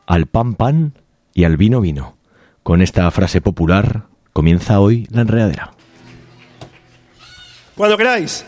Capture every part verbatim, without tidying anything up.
al pan pan y al vino vino. Con esta frase popular comienza hoy La Enredadera. Cuando queráis.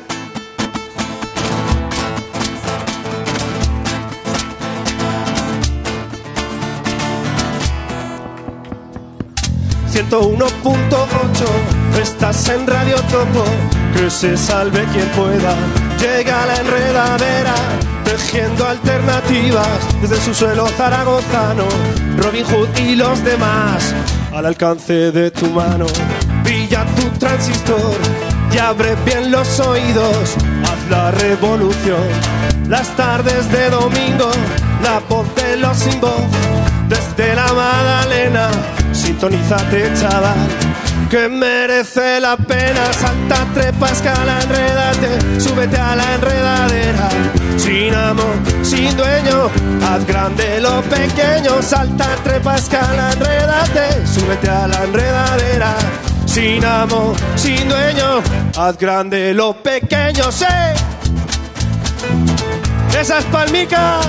ciento uno punto ocho, estás en Radio Topo, que se salve quien pueda. Llega La Enredadera, tejiendo alternativas desde su suelo zaragozano. Robin Hood y los demás, al alcance de tu mano. Pilla tu transistor y abre bien los oídos, haz la revolución. Las tardes de domingo, la voz de los sin voz, desde la Magdalena, sintonízate, chaval, que merece la pena. Salta, trepa, escala, enrédate, súbete a la enredadera. Sin amo, sin dueño, haz grande lo pequeño. Salta, trepa, escala, enrédate, súbete a la enredadera. Sin amo, sin dueño, haz grande lo pequeño. ¡Sí! Esas palmicas.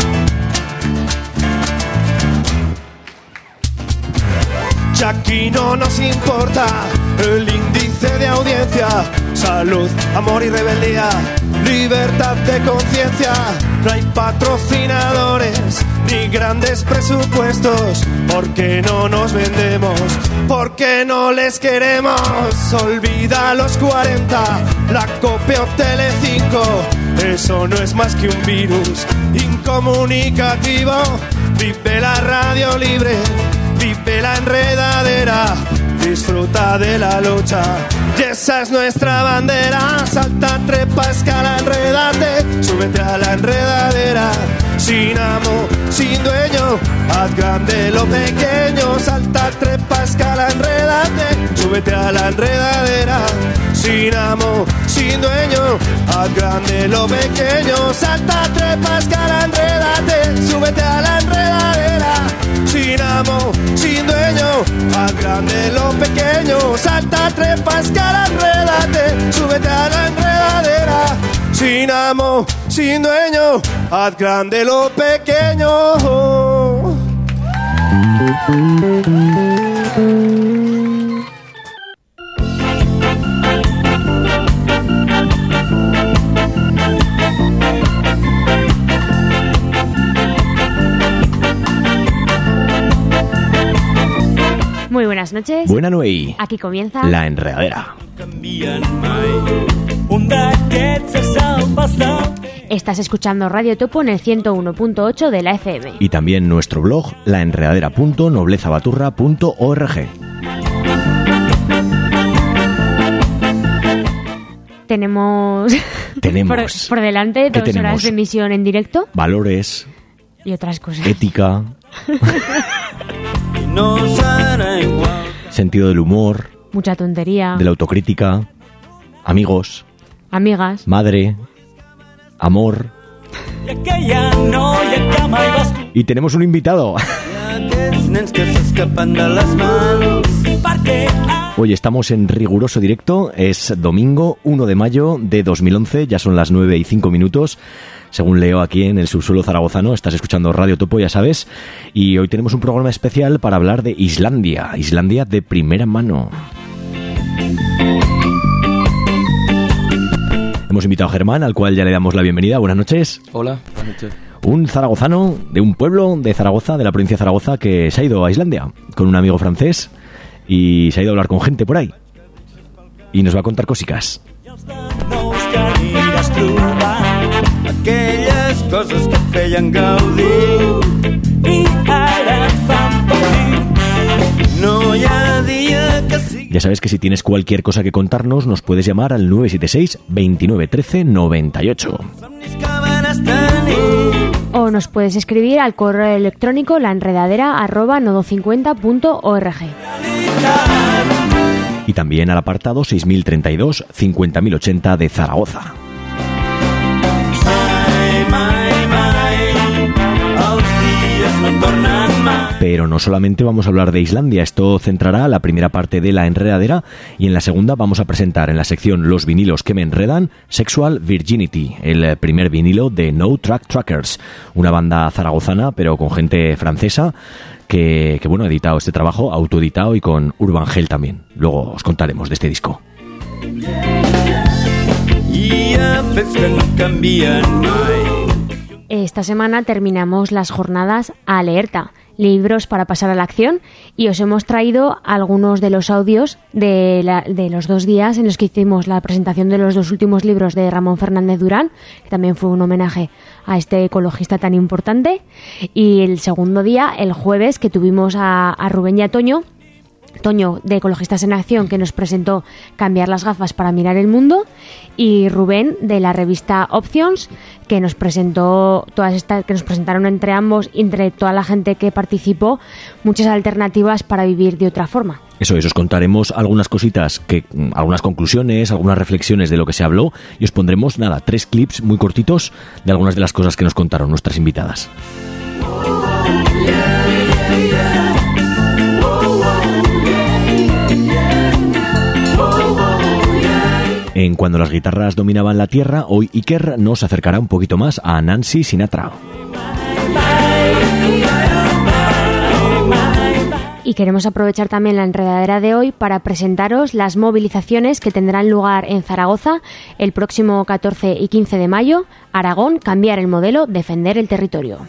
Ya aquí no nos importa el índice de audiencia, salud, amor y rebeldía, libertad de conciencia. No hay patrocinadores ni grandes presupuestos, porque no nos vendemos, porque no les queremos. Olvida los cuarenta, la COPE o Telecinco, eso no es más que un virus incomunicativo. Vive la radio libre, vive La Enredadera, disfruta de la lucha, y esa es nuestra bandera. Salta, trepa, escala, enrédate, súbete a la enredadera. Sin amo, sin dueño, haz grande lo pequeño. Salta, trepa, escala, enrédate, súbete a la enredadera. Sin amo, sin dueño, haz grande lo pequeño. Salta, trepa, escala, enrédate, súbete a la enredadera. Sin amo, sin dueño, haz grande lo pequeño. Salta, trepa, escala, enrédate, súbete a la enredadera. Sin amo, sin dueño, haz grande lo pequeño. Muy buenas noches. Buena noche. Aquí comienza La Enredadera. Estás escuchando Radio Topo en el ciento uno punto ocho de la F M. Y también nuestro blog, la enredadera punto noblezabaturra punto org. Tenemos, Tenemos. por, por delante dos tenemos? horas de emisión en directo. Valores, y otras cosas. ética, sentido del humor, mucha tontería, de la autocrítica, amigos, amigas, madre, amor. Y tenemos un invitado. Hoy estamos en riguroso directo. Es domingo uno de mayo de dos mil once. Ya son las nueve y cinco minutos. Según leo aquí en el subsuelo zaragozano, estás escuchando Radio Topo, ya sabes. Y hoy tenemos un programa especial para hablar de Islandia. Islandia de primera mano. Hemos invitado a Germán, al cual ya le damos la bienvenida. Buenas noches. Hola, buenas noches. Un zaragozano de un pueblo de Zaragoza, de la provincia de Zaragoza, que se ha ido a Islandia con un amigo francés y se ha ido a hablar con gente por ahí. Y nos va a contar cositas. Aquelles coses que et feien gaudir i ara et fan patir. No hi ha dia que sigui. Ya sabes que si tienes cualquier cosa que contarnos, nos puedes llamar al nueve siete seis, veintinueve, trece, noventa y ocho. O nos puedes escribir al correo electrónico laenredadera arroba nodo cincuenta punto org. Y también al apartado seis mil treinta y dos, cincuenta mil ochenta de Zaragoza. Pero no solamente vamos a hablar de Islandia, esto centrará la primera parte de La Enredadera y en la segunda vamos a presentar en la sección Los vinilos que me enredan, Sexual Virginity, el primer vinilo de No Track Trackers, una banda zaragozana pero con gente francesa que, que bueno, ha editado este trabajo, autoeditado y con Urban Hell también. Luego os contaremos de este disco. Esta semana terminamos las jornadas Alerta, libros para pasar a la acción, y os hemos traído algunos de los audios de, la, de los dos días en los que hicimos la presentación de los dos últimos libros de Ramón Fernández Durán, que también fue un homenaje a este ecologista tan importante, y el segundo día, el jueves, que tuvimos a, a Rubén y a Toño, Toño de Ecologistas en Acción, que nos presentó Cambiar las gafas para mirar el mundo, y Rubén de la revista Options, que nos presentó todas estas, que nos presentaron entre ambos, entre toda la gente que participó, muchas alternativas para vivir de otra forma. Eso es, os contaremos algunas cositas, que, algunas conclusiones, algunas reflexiones de lo que se habló, y os pondremos, nada, tres clips muy cortitos de algunas de las cosas que nos contaron nuestras invitadas. En Cuando las guitarras dominaban la tierra, hoy Iker nos acercará un poquito más a Nancy Sinatra. Y queremos aprovechar también la enredadera de hoy para presentaros las movilizaciones que tendrán lugar en Zaragoza el próximo catorce y quince de mayo. Aragón, cambiar el modelo, defender el territorio.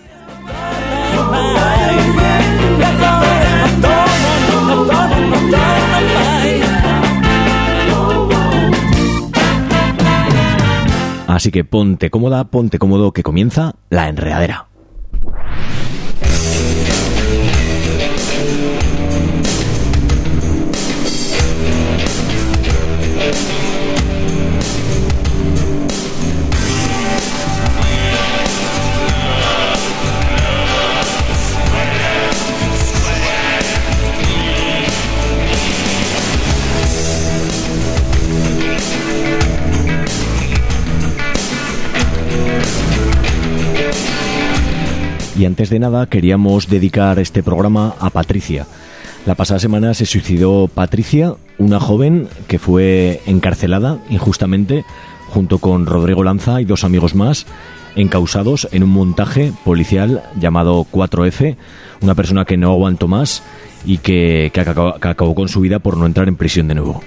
Así que ponte cómoda, ponte cómodo, que comienza La Enredadera. Y antes de nada queríamos dedicar este programa a Patricia. La pasada semana se suicidó Patricia, una joven que fue encarcelada injustamente junto con Rodrigo Lanza y dos amigos más, encausados en un montaje policial llamado cuatro efe, una persona que no aguantó más y que, que, acabó, que acabó con su vida por no entrar en prisión de nuevo.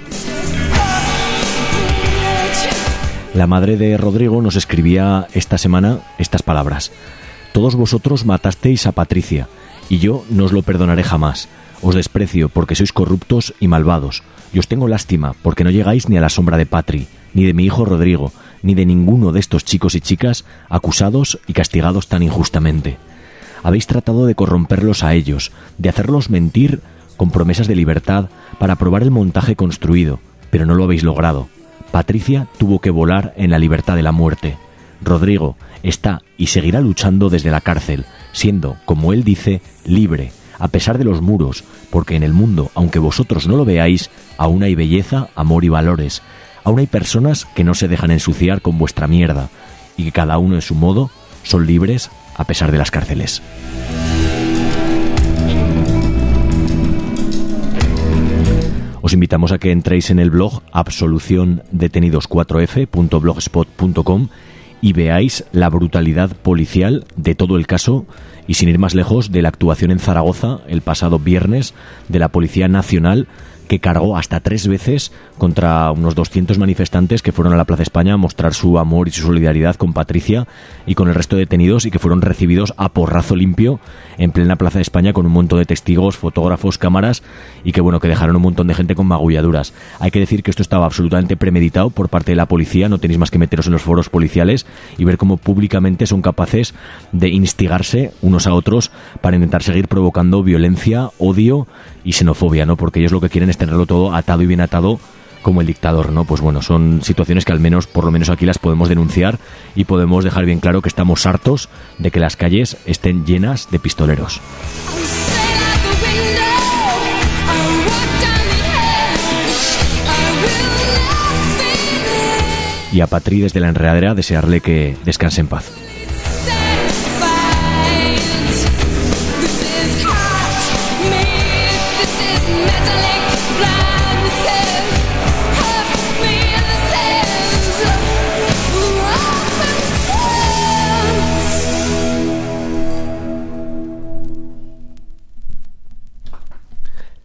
La madre de Rodrigo nos escribía esta semana estas palabras: todos vosotros matasteis a Patricia, y yo no os lo perdonaré jamás. Os desprecio porque sois corruptos y malvados, y os tengo lástima porque no llegáis ni a la sombra de Patri, ni de mi hijo Rodrigo, ni de ninguno de estos chicos y chicas acusados y castigados tan injustamente. Habéis tratado de corromperlos a ellos, de hacerlos mentir con promesas de libertad para probar el montaje construido, pero no lo habéis logrado. Patricia tuvo que volar en la libertad de la muerte. Rodrigo está y seguirá luchando desde la cárcel, siendo, como él dice, libre, a pesar de los muros, porque en el mundo, aunque vosotros no lo veáis, aún hay belleza, amor y valores. Aún hay personas que no se dejan ensuciar con vuestra mierda, y que cada uno en su modo son libres a pesar de las cárceles. Os invitamos a que entréis en el blog absolución detenidos cuatro efe punto blogspot punto com y veáis la brutalidad policial de todo el caso, y sin ir más lejos, de la actuación en Zaragoza el pasado viernes de la Policía Nacional, que cargó hasta tres veces contra unos doscientos manifestantes que fueron a la Plaza España a mostrar su amor y su solidaridad con Patricia y con el resto de detenidos, y que fueron recibidos a porrazo limpio en plena Plaza de España con un montón de testigos, fotógrafos, cámaras, y que bueno, que dejaron un montón de gente con magulladuras. Hay que decir que esto estaba absolutamente premeditado por parte de la policía. No tenéis más que meteros en los foros policiales y ver cómo públicamente son capaces de instigarse unos a otros para intentar seguir provocando violencia, odio y xenofobia, ¿no? Porque ellos lo que quieren es tenerlo todo atado y bien atado, como el dictador, ¿no? Pues bueno, son situaciones que al menos, por lo menos aquí las podemos denunciar y podemos dejar bien claro que estamos hartos de que las calles estén llenas de pistoleros. Y a Patri, desde La Enredadera, desearle que descanse en paz.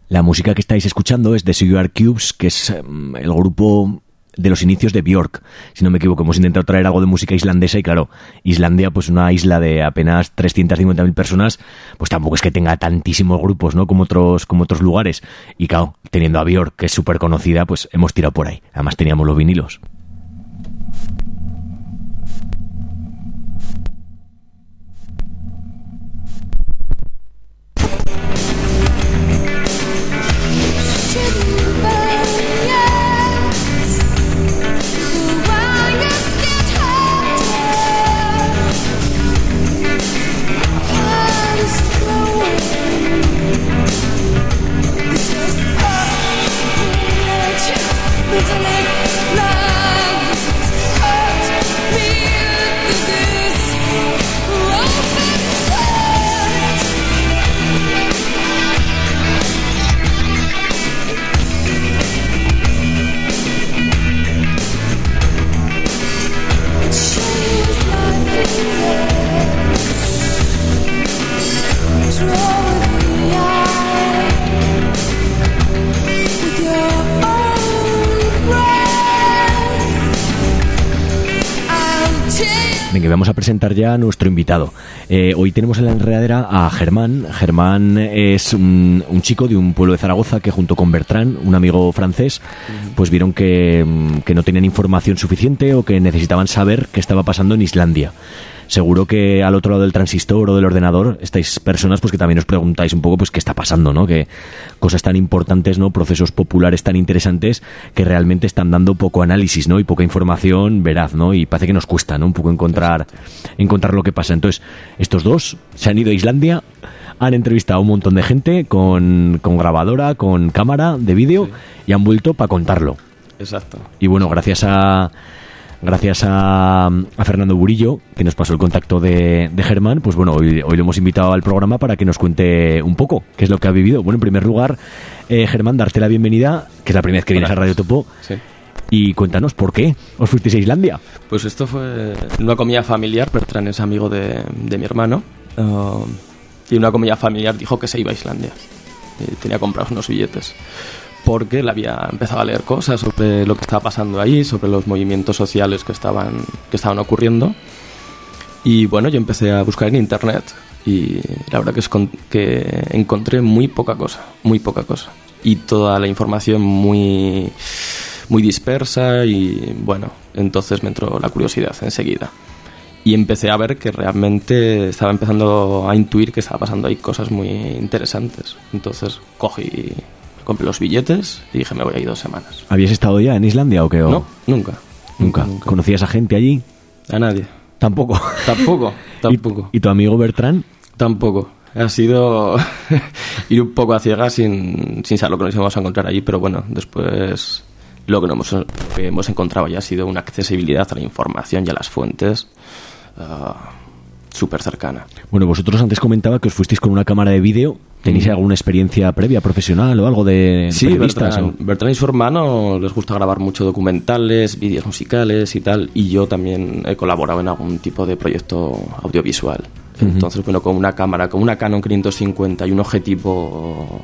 La música que estáis escuchando es de Sugar Cubes, que es um, el grupo de los inicios de Björk. Si no me equivoco, hemos intentado traer algo de música islandesa y claro, Islandia, pues una isla de apenas trescientas cincuenta mil personas, pues tampoco es que tenga tantísimos grupos, ¿no? Como otros, como otros lugares. Y claro, teniendo a Björk, que es súper conocida, pues hemos tirado por ahí. Además teníamos los vinilos. Venga, vamos a presentar ya a nuestro invitado. Eh, hoy tenemos en la enredadera a Germán. Germán es un, un chico de un pueblo de Zaragoza que junto con Bertrand, un amigo francés, pues vieron que, que no tenían información suficiente o que necesitaban saber qué estaba pasando en Islandia. Seguro que al otro lado del transistor o del ordenador estáis personas pues que también os preguntáis un poco pues qué está pasando, ¿no? Que cosas tan importantes, ¿no? Procesos populares tan interesantes que realmente están dando poco análisis, ¿no? Y poca información veraz, ¿no? Y parece que nos cuesta, ¿no? Un poco encontrar encontrar lo que pasa. Entonces, estos dos se han ido a Islandia, han entrevistado a un montón de gente con, con grabadora, con cámara de vídeo, sí, y han vuelto para contarlo. Exacto. Y bueno, gracias a Gracias a, a Fernando Burillo, que nos pasó el contacto de, de Germán, pues bueno, hoy, hoy lo hemos invitado al programa para que nos cuente un poco qué es lo que ha vivido. Bueno, en primer lugar, eh, Germán, darte la bienvenida, que es la primera vez que vienes a Radio Topo. Sí. Y cuéntanos, ¿por qué os fuisteis a Islandia? Pues esto fue una comida familiar. Bertrand es amigo de, de mi hermano. Uh, y una comida familiar dijo que se iba a Islandia. Y tenía comprados unos billetes. Porque él había empezado a leer cosas sobre lo que estaba pasando ahí, sobre los movimientos sociales que estaban, que estaban ocurriendo. Y bueno, yo empecé a buscar en internet y la verdad que es con, que encontré muy poca cosa, muy poca cosa. Y toda la información muy, muy dispersa y bueno, entonces me entró la curiosidad enseguida. Y empecé a ver que realmente estaba empezando a intuir que estaba pasando ahí cosas muy interesantes. Entonces cogí... compré los billetes y dije, me voy ahí dos semanas. ¿Habías estado ya en Islandia o qué? O... No, nunca, nunca. ¿Nunca? ¿Conocías a gente allí? A nadie. ¿Tampoco? Tampoco, tampoco. ¿Y, ¿Y tu amigo Bertrand? Tampoco. Ha sido ir un poco a ciegas sin, sin saber lo que nos íbamos a encontrar allí, pero bueno, después lo que, no hemos, que hemos encontrado ya ha sido una accesibilidad a la información y a las fuentes uh, súper cercana. Bueno, vosotros antes comentaba que os fuisteis con una cámara de vídeo. ¿Tenéis alguna experiencia previa, profesional o algo de sí, periodistas? Bertrand, Bertrand y su hermano les gusta grabar mucho documentales, vídeos musicales y tal, y yo también he colaborado en algún tipo de proyecto audiovisual. Uh-huh. Entonces, bueno, con una cámara, con una Canon quinientos cincuenta y un objetivo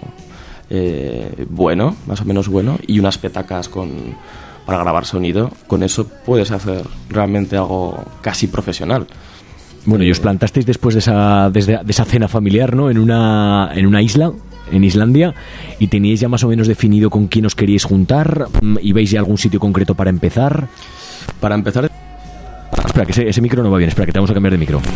eh, bueno, más o menos bueno, y unas petacas con, para grabar sonido, con eso puedes hacer realmente algo casi profesional. Bueno, y os plantasteis después de esa, desde, de esa cena familiar, ¿no? En una, en una isla, en Islandia, y teníais ya más o menos definido con quién os queríais juntar. ¿Y veis ya algún sitio concreto para empezar? Para empezar... Espera, que ese, ese micro no va bien. Espera, que te vamos a cambiar de micro.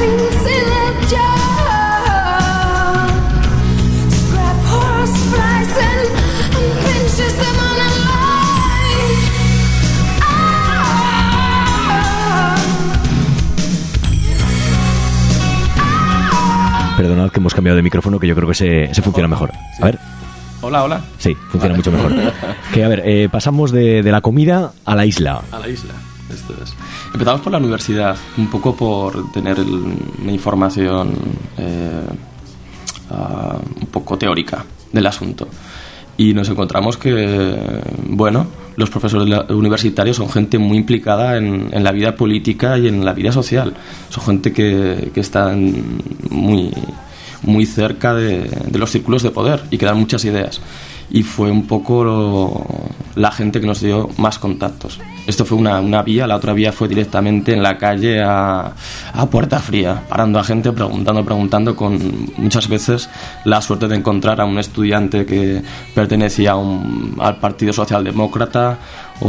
Perdonad que hemos cambiado de micrófono, que yo creo que se, se funciona mejor. A ver. Hola, hola. Sí, funciona vale. mucho mejor. Que a ver, eh, pasamos de, de la comida a la isla. A la isla, esto es. Empezamos por la universidad, un poco por tener el, una información eh, uh, un poco teórica del asunto. Y nos encontramos que, bueno, los profesores universitarios son gente muy implicada en, en la vida política y en la vida social. Son gente que, que están muy, muy cerca de, de los círculos de poder y que dan muchas ideas. Y fue un poco lo, la gente que nos dio más contactos. Esto fue una, una vía, la otra vía fue directamente en la calle a, a puerta fría, parando a gente, preguntando, preguntando, con muchas veces la suerte de encontrar a un estudiante que pertenecía a un, al Partido Socialdemócrata,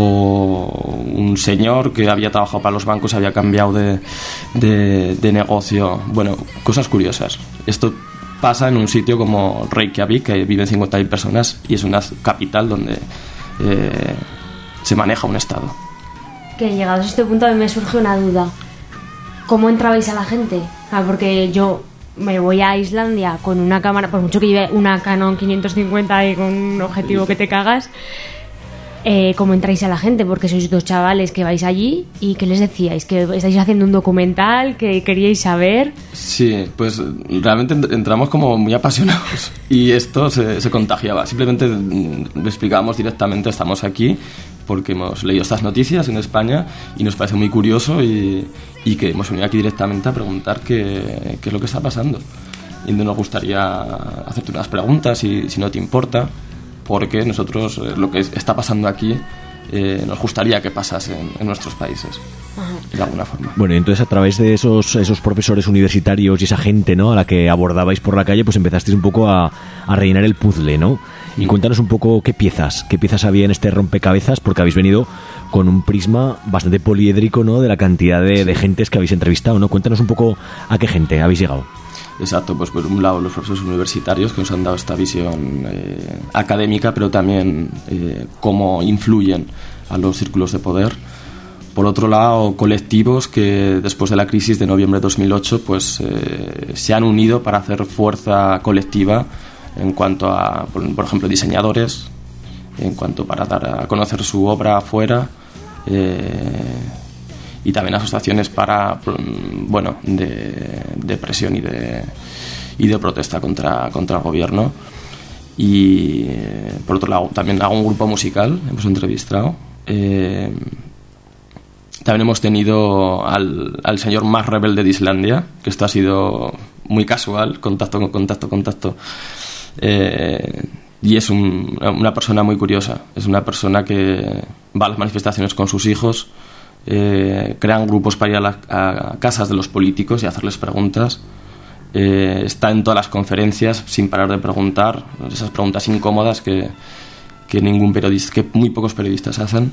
o un señor que había trabajado para los bancos y había cambiado de, de, de negocio. Bueno, cosas curiosas. Esto pasa en un sitio como Reykjavik, que viven cincuenta mil personas y es una capital donde eh, se maneja un estado. Que llegados a este punto a mí me surge una duda. ¿Cómo entrabais a la gente? Ah, porque yo me voy a Islandia con una cámara, por mucho que lleve una Canon quinientos cincuenta y con un objetivo que te cagas, eh, ¿cómo entráis a la gente? Porque sois dos chavales que vais allí y ¿qué les decíais? ¿Que estáis haciendo un documental? ¿Que queríais saber? Sí, pues realmente entramos como muy apasionados y esto se, se contagiaba. Simplemente le explicábamos directamente, estamos aquí porque hemos leído estas noticias en España y nos parece muy curioso y, y que hemos venido aquí directamente a preguntar qué, qué es lo que está pasando. Y nos gustaría hacerte unas preguntas, si, si no te importa, porque nosotros eh, lo que está pasando aquí eh, nos gustaría que pasase en, en nuestros países. Ajá. De alguna forma. Bueno, y entonces a través de esos, esos profesores universitarios y esa gente, ¿no?, a la que abordabais por la calle, pues empezasteis un poco a, a rellenar el puzzle, ¿no? Y cuéntanos un poco qué piezas, qué piezas había en este rompecabezas, porque habéis venido con un prisma bastante poliédrico, ¿no?, de la cantidad de, de gentes que habéis entrevistado, ¿no? Cuéntanos un poco a qué gente habéis llegado. Exacto, pues por un lado los profesores universitarios que nos han dado esta visión eh, académica, pero también eh, cómo influyen a los círculos de poder. Por otro lado, colectivos que después de la crisis de noviembre de dos mil ocho pues, eh, se han unido para hacer fuerza colectiva en cuanto a, por, por ejemplo, diseñadores, en cuanto para dar a conocer su obra afuera, eh, y también asociaciones para, bueno, de, de presión y de, y de protesta contra, contra el gobierno. Y por otro lado, también hago un grupo musical, hemos entrevistado. Eh, también hemos tenido al, al señor más rebelde de Islandia, que esto ha sido muy casual, contacto con contacto, contacto. Eh, y es un, una persona muy curiosa, es una persona que va a las manifestaciones con sus hijos, eh, crean grupos para ir a, la, a casas de los políticos y hacerles preguntas, eh, está en todas las conferencias sin parar de preguntar, esas preguntas incómodas que, que ningún periodista, que muy pocos periodistas hacen.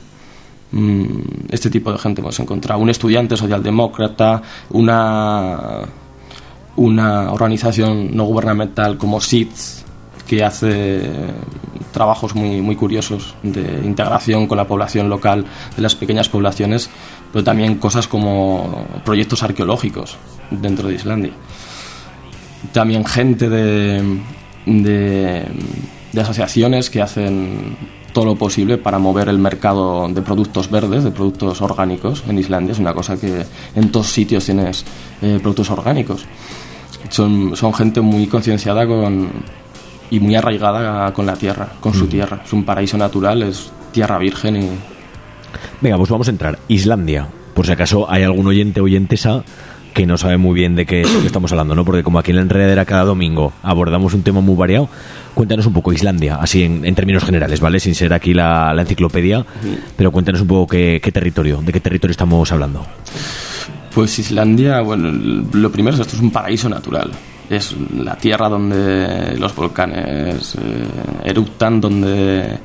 Este tipo de gente hemos encontrado, un estudiante socialdemócrata, una una organización no gubernamental como S I T S, que hace trabajos muy, muy curiosos de integración con la población local de las pequeñas poblaciones, pero también cosas como proyectos arqueológicos dentro de Islandia. También gente de, de, de asociaciones que hacen todo lo posible para mover el mercado de productos verdes, de productos orgánicos en Islandia. Es una cosa que en todos sitios tienes eh, productos orgánicos. Son, son gente muy concienciada con, y muy arraigada con la tierra, con su tierra. Es un paraíso natural, es tierra virgen y... Venga, pues vamos a entrar. Islandia. Por si acaso hay algún oyente o oyentesa que no sabe muy bien de qué estamos hablando, ¿no? Porque como aquí en la Enredadera cada domingo abordamos un tema muy variado, cuéntanos un poco Islandia, así en, en términos generales, ¿vale? Sin ser aquí la, la enciclopedia, uh-huh. Pero cuéntanos un poco qué, qué territorio, de qué territorio estamos hablando. Pues Islandia, bueno, lo primero es esto es un paraíso natural. Es la tierra donde los volcanes eh, eruptan, donde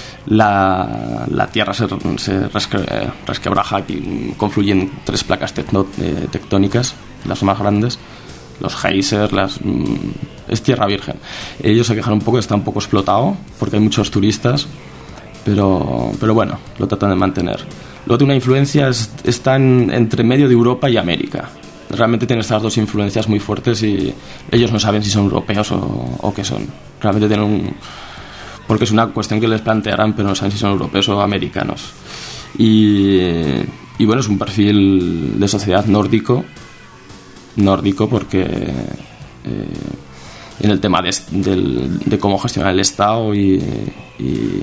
la, la tierra se, se resque, resquebraja y confluyen tres placas tecno, eh, tectónicas, las más grandes, los geysers, las, mm, es tierra virgen. Ellos se quejan un poco, está un poco explotado porque hay muchos turistas, pero, pero bueno, lo tratan de mantener. Luego tiene una influencia, es, está en, entre medio de Europa y América. Realmente tienen estas dos influencias muy fuertes y ellos no saben si son europeos o, o qué son. Realmente tienen un... porque es una cuestión que les plantearán, pero no saben si son europeos o americanos. Y, y bueno, es un perfil de sociedad nórdico, nórdico porque eh, en el tema de, de, de cómo gestionar el Estado y, y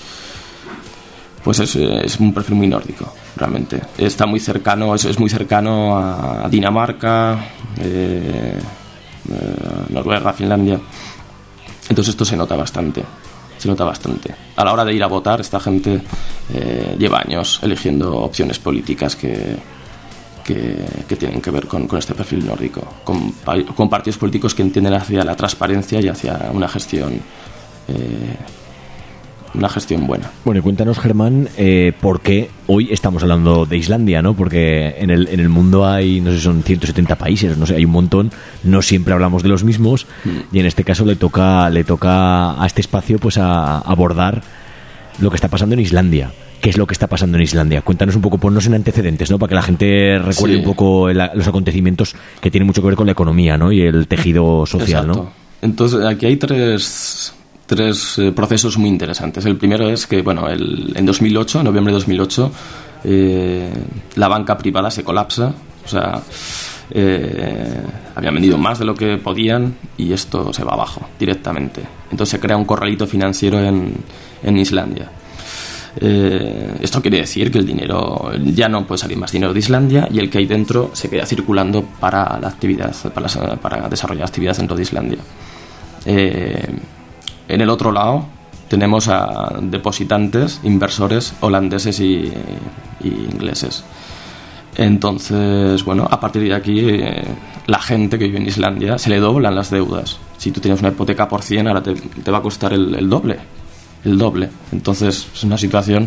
pues es, es un perfil muy nórdico, realmente. Está muy cercano, es, es muy cercano a Dinamarca, eh, eh, Noruega, Finlandia. Entonces esto se nota bastante, se nota bastante. A la hora de ir a votar, esta gente eh, lleva años eligiendo opciones políticas que, que, que tienen que ver con, con este perfil nórdico, con, con partidos políticos que entienden hacia la transparencia y hacia una gestión eh, una gestión buena. Bueno, y cuéntanos, Germán, eh, por qué hoy estamos hablando de Islandia, ¿no? Porque en el, en el mundo hay, no sé, son ciento setenta países, no sé, hay un montón, no siempre hablamos de los mismos, mm. y en este caso le toca, le toca a este espacio pues a, a abordar lo que está pasando en Islandia. ¿Qué es lo que está pasando en Islandia? Cuéntanos un poco, ponnos en antecedentes, ¿no? Para que la gente recuerde sí. un poco el, los acontecimientos que tienen mucho que ver con la economía, ¿no? Y el tejido social, Exacto. ¿no? Entonces, aquí hay tres... tres eh, procesos muy interesantes. El primero es que, bueno, el, en dos mil ocho, en noviembre de dos mil ocho, eh, la banca privada se colapsa, o sea, eh, habían vendido más de lo que podían y esto se va abajo directamente. Entonces se crea un corralito financiero en, en Islandia. Eh, esto quiere decir que el dinero, ya no puede salir más dinero de Islandia y el que hay dentro se queda circulando para la actividad, para, las, para desarrollar actividades dentro de Islandia. Eh, En el otro lado tenemos a depositantes, inversores holandeses y, y ingleses. Entonces, bueno, a partir de aquí eh, la gente que vive en Islandia se le doblan las deudas. Si tú tienes una hipoteca por cien, ahora te, te va a costar el, el doble. El doble. Entonces es una situación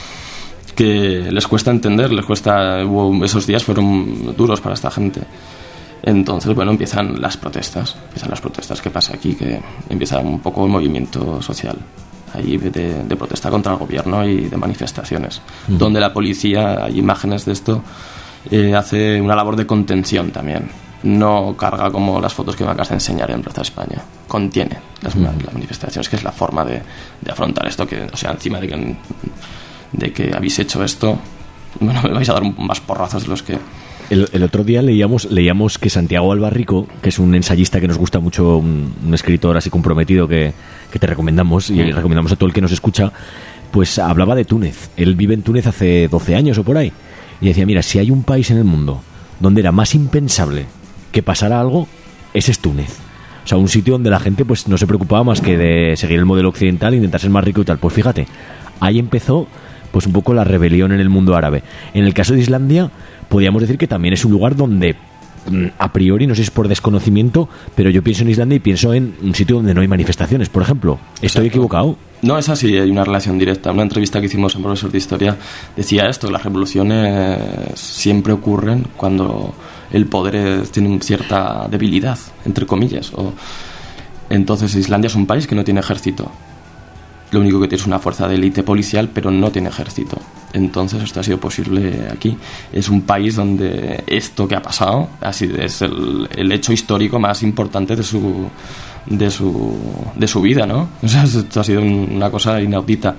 que les cuesta entender, les cuesta... Esos días fueron duros para esta gente. Entonces, bueno, empiezan las protestas. Empiezan las protestas. ¿Qué pasa aquí? Que empieza un poco el movimiento social ahí de, de protesta contra el gobierno y de manifestaciones. Uh-huh. Donde la policía, hay imágenes de esto, eh, hace una labor de contención también. No carga como las fotos que me acabas de enseñar en Plaza España. Contiene las, uh-huh. las manifestaciones, que es la forma de, de afrontar esto. Que, o sea, encima de que, de que habéis hecho esto, bueno, me vais a dar más porrazos de los que... El, el otro día leíamos leíamos que Santiago Albarrico, que es un ensayista que nos gusta mucho, un, un escritor así comprometido que, que te recomendamos y recomendamos a todo el que nos escucha, pues hablaba de Túnez. Él vive en Túnez hace doce años o por ahí y decía, mira, si hay un país en el mundo donde era más impensable que pasara algo, ese es Túnez. O sea, un sitio donde la gente pues no se preocupaba más que de seguir el modelo occidental e intentar ser más rico y tal. Pues fíjate, ahí empezó pues un poco la rebelión en el mundo árabe. En el caso de Islandia, podríamos decir que también es un lugar donde, a priori, no sé si es por desconocimiento, pero yo pienso en Islandia y pienso en un sitio donde no hay manifestaciones, por ejemplo. ¿Estoy Exacto. equivocado? No, es así, hay una relación directa. Una entrevista que hicimos en Profesor de Historia decía esto, las revoluciones siempre ocurren cuando el poder tiene cierta debilidad, entre comillas. O... Entonces Islandia es un país que no tiene ejército. Lo único que tiene es una fuerza de élite policial, pero no tiene ejército. Entonces esto ha sido posible aquí. Es un país donde esto que ha pasado así es el, el hecho histórico más importante de su de su de su vida, ¿no? O sea, esto ha sido una cosa inaudita.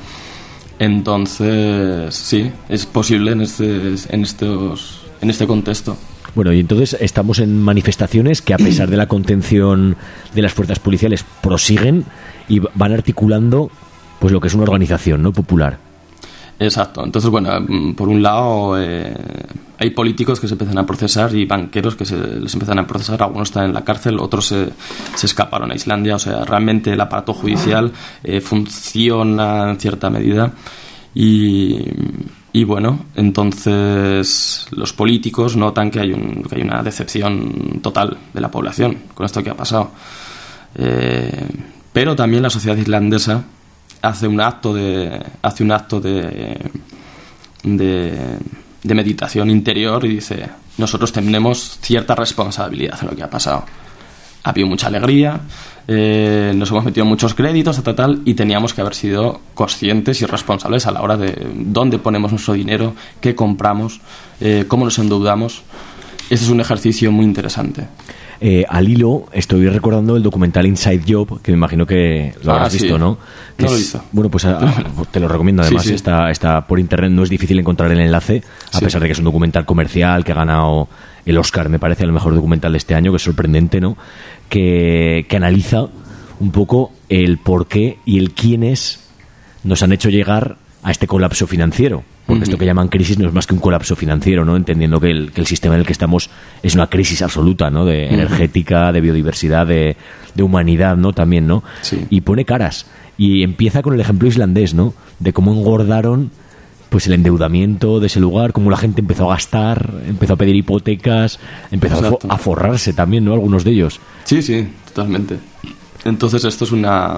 Entonces sí, es posible en este en estos en este contexto. Bueno, y entonces estamos en manifestaciones que, a pesar de la contención de las fuerzas policiales, prosiguen y van articulando pues lo que es una organización, ¿no?, popular. Exacto. Entonces, bueno, por un lado eh, hay políticos que se empiezan a procesar y banqueros que se les empiezan a procesar. Algunos están en la cárcel, otros se, se escaparon a Islandia. O sea, realmente el aparato judicial eh, funciona en cierta medida. Y, y bueno, entonces los políticos notan que hay, un, que hay una decepción total de la población con esto que ha pasado. Eh, pero también la sociedad islandesa hace un acto de hace un acto de, de de meditación interior y dice, nosotros tenemos cierta responsabilidad en lo que ha pasado. Ha habido mucha alegría, eh, nos hemos metido muchos créditos, tal, tal, y teníamos que haber sido conscientes y responsables a la hora de dónde ponemos nuestro dinero, qué compramos, eh, cómo nos endeudamos. Este es un ejercicio muy interesante. Eh, al hilo, estoy recordando el documental Inside Job, que me imagino que lo habrás ah, visto, sí. ¿no? Que no lo he es, visto. Bueno, pues a, te lo recomiendo, además, sí, sí. Está, está por internet, no es difícil encontrar el enlace, a sí. pesar de que es un documental comercial que ha ganado el Oscar, me parece, el mejor documental de este año, que es sorprendente, ¿no? Que, que analiza un poco el por qué y el quiénes nos han hecho llegar a este colapso financiero, porque uh-huh. esto que llaman crisis no es más que un colapso financiero, ¿no? Entendiendo que el, que el sistema en el que estamos es una crisis absoluta, ¿no? De uh-huh. energética, de biodiversidad, de, de humanidad, ¿no? También, ¿no? Sí. Y pone caras. Y empieza con el ejemplo islandés, ¿no? De cómo engordaron pues el endeudamiento de ese lugar, cómo la gente empezó a gastar, empezó a pedir hipotecas, empezó a, fo- a forrarse también, ¿no? Algunos de ellos. Sí, sí, totalmente. Entonces esto es una...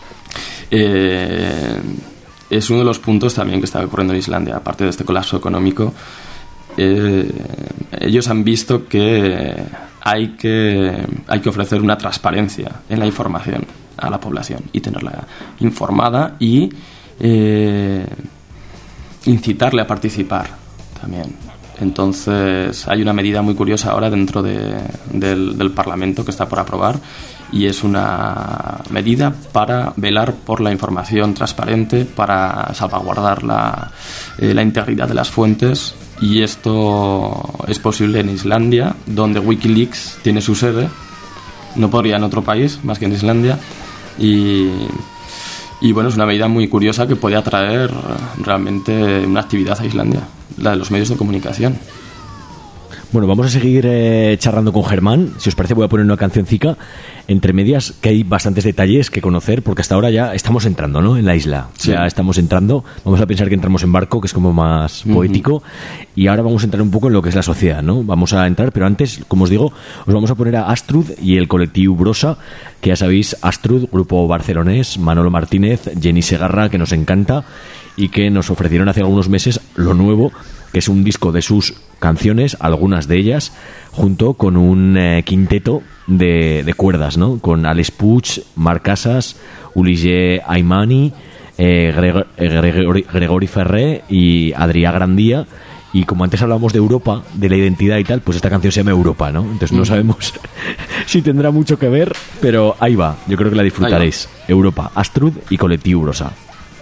Eh, es uno de los puntos también que está ocurriendo en Islandia, aparte de este colapso económico. Eh, ellos han visto que hay que hay que ofrecer una transparencia en la información a la población y tenerla informada y eh, incitarle a participar también. Entonces hay una medida muy curiosa ahora dentro de, del, del Parlamento que está por aprobar, y es una medida para velar por la información transparente, para salvaguardar la, eh, la integridad de las fuentes, y esto es posible en Islandia, donde Wikileaks tiene su sede. No podría en otro país más que en Islandia, y, y bueno, es una medida muy curiosa que puede atraer realmente una actividad a Islandia, la de los medios de comunicación. Bueno, vamos a seguir eh, charlando con Germán. Si os parece, voy a poner una cancioncica entre medias, que hay bastantes detalles que conocer, porque hasta ahora ya estamos entrando, ¿no? En la isla. Sí. Ya estamos entrando. Vamos a pensar que entramos en barco, que es como más poético. Uh-huh. Y ahora vamos a entrar un poco en lo que es la sociedad, ¿no? Vamos a entrar, pero antes, como os digo, os vamos a poner a Astrud y el colectivo Brosa, que ya sabéis, Astrud, grupo barcelonés, Manolo Martínez, Jenny Segarra, que nos encanta, y que nos ofrecieron hace algunos meses lo nuevo, que es un disco de sus canciones, algunas de ellas, junto con un eh, quinteto de, de cuerdas, ¿no? Con Alex Puig, Marc Casas, Ulige Aymani, eh, Gregor, eh, Gregori, Gregori Ferré y Adrià Grandía. Y como antes hablábamos de Europa, de la identidad y tal, pues esta canción se llama Europa, ¿no? Entonces no sabemos si tendrá mucho que ver, pero ahí va. Yo creo que la disfrutaréis. Europa, Astrud y Colectivo Brosa.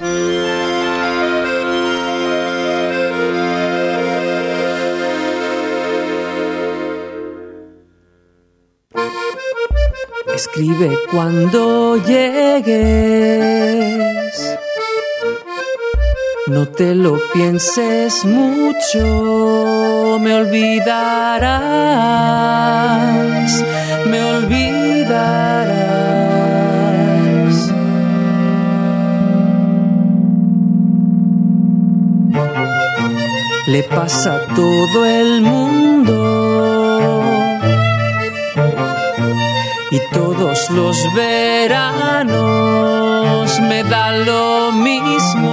Escribe cuando llegues, no te lo pienses mucho, me olvidarás, me olvidarás. Le pasa a todo el mundo y todos los veranos me da lo mismo.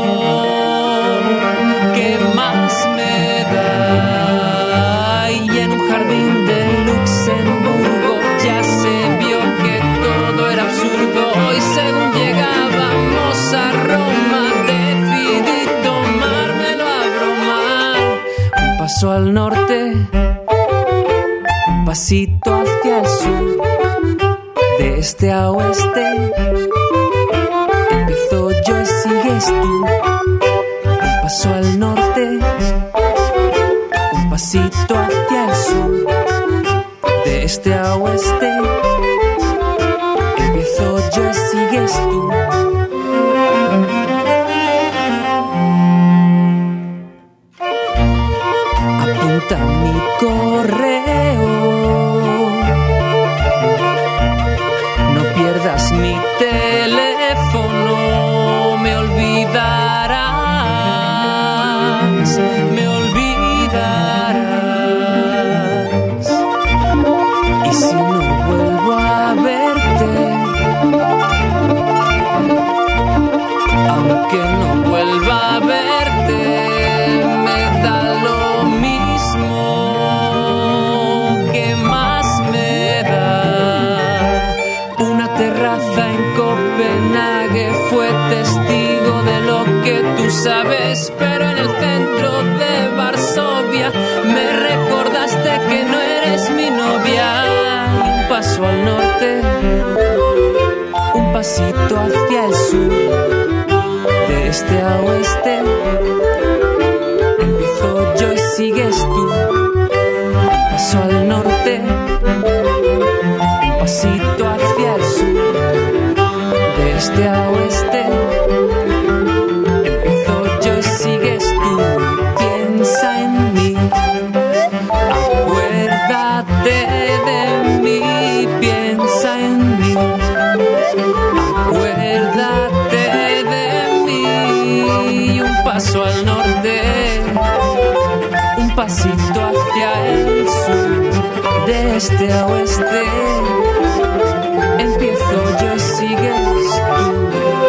¿Qué más me da? Y en un jardín de Luxemburgo ya se vio que todo era absurdo. Y según llegábamos a Roma decidí tomármelo a broma. Un paso al norte, un pasito hacia el sur, de este a oeste, empiezo yo y sigues tú. Un paso al norte, un pasito hacia el sur, de este a oeste, empiezo yo y sigues tú. Apunta mi correo, mi teléfono, me olvidarás, me olvidarás. Y si no vuelvo a verte, aunque no vuelva a verte, me da lo mismo. ¿Qué más me da? Una terraza en Copenhague fue testigo de lo que tú sabes, pero en el centro de Varsovia me recordaste que no eres mi novia. Un paso al norte, un pasito hacia el sur, de este a oeste, empiezo yo y sigues tú. Un paso al norte, un pasito hacia el sur, de este a oeste, empiezo yo y este a oeste. Empiezo yo y sigues tú.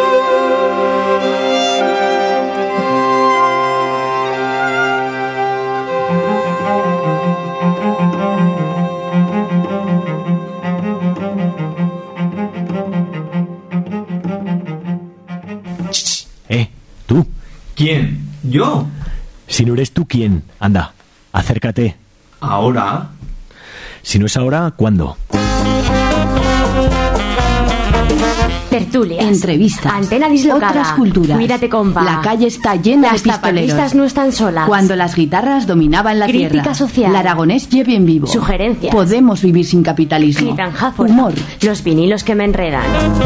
Eh, tú. ¿Quién? ¿Yo? Si no eres tú, ¿quién? Anda, acércate. ¿Ahora? Si no es ahora, ¿cuándo? Tertulias. Entrevistas. Antena dislocada. Otras culturas. Mírate, compa. La calle está llena Las de pistoleros. zapatistas no están solas. Cuando las guitarras dominaban la Crítica tierra. social. El aragonés lleve en vivo. Sugerencias. Podemos vivir sin capitalismo. Gitanjáfora. Humor. Los vinilos que me enredan.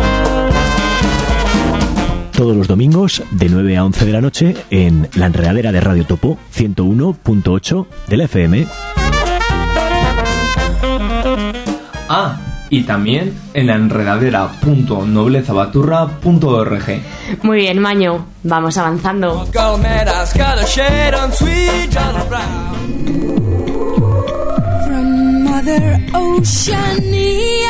Todos los domingos de nueve a once de la noche en La Enredadera de Radio Topo ciento uno punto ocho de la F M. Ah, y también en la enredadera punto noblezabaturra punto org. Muy bien, Maño. Vamos avanzando. From Mother Oceania.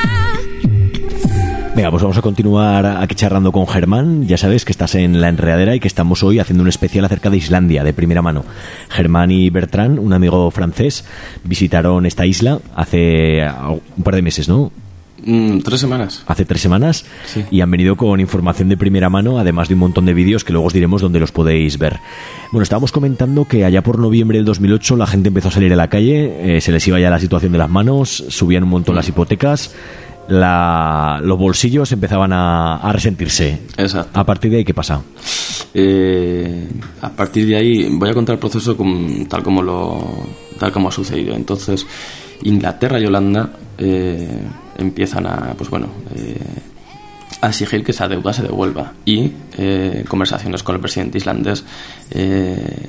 Venga, pues vamos a continuar aquí charlando con Germán. Ya sabes que estás en La Enredadera y que estamos hoy haciendo un especial acerca de Islandia, de primera mano. Germán y Bertrand, un amigo francés, visitaron esta isla hace un par de meses, ¿no? Mm, tres semanas. Hace tres semanas. Sí. Y han venido con información de primera mano, además de un montón de vídeos que luego os diremos dónde los podéis ver. Bueno, estábamos comentando que allá por noviembre del dos mil ocho la gente empezó a salir a la calle, eh, se les iba ya la situación de las manos, subían un montón las hipotecas. La, los bolsillos empezaban a, a resentirse. Exacto. A partir de ahí, ¿qué pasa? Eh, a partir de ahí voy a contar el proceso con, tal como lo tal como ha sucedido. Entonces, Inglaterra y Holanda eh, empiezan a, pues bueno, eh, a exigir que esa deuda se devuelva y eh, conversaciones con el presidente islandés eh,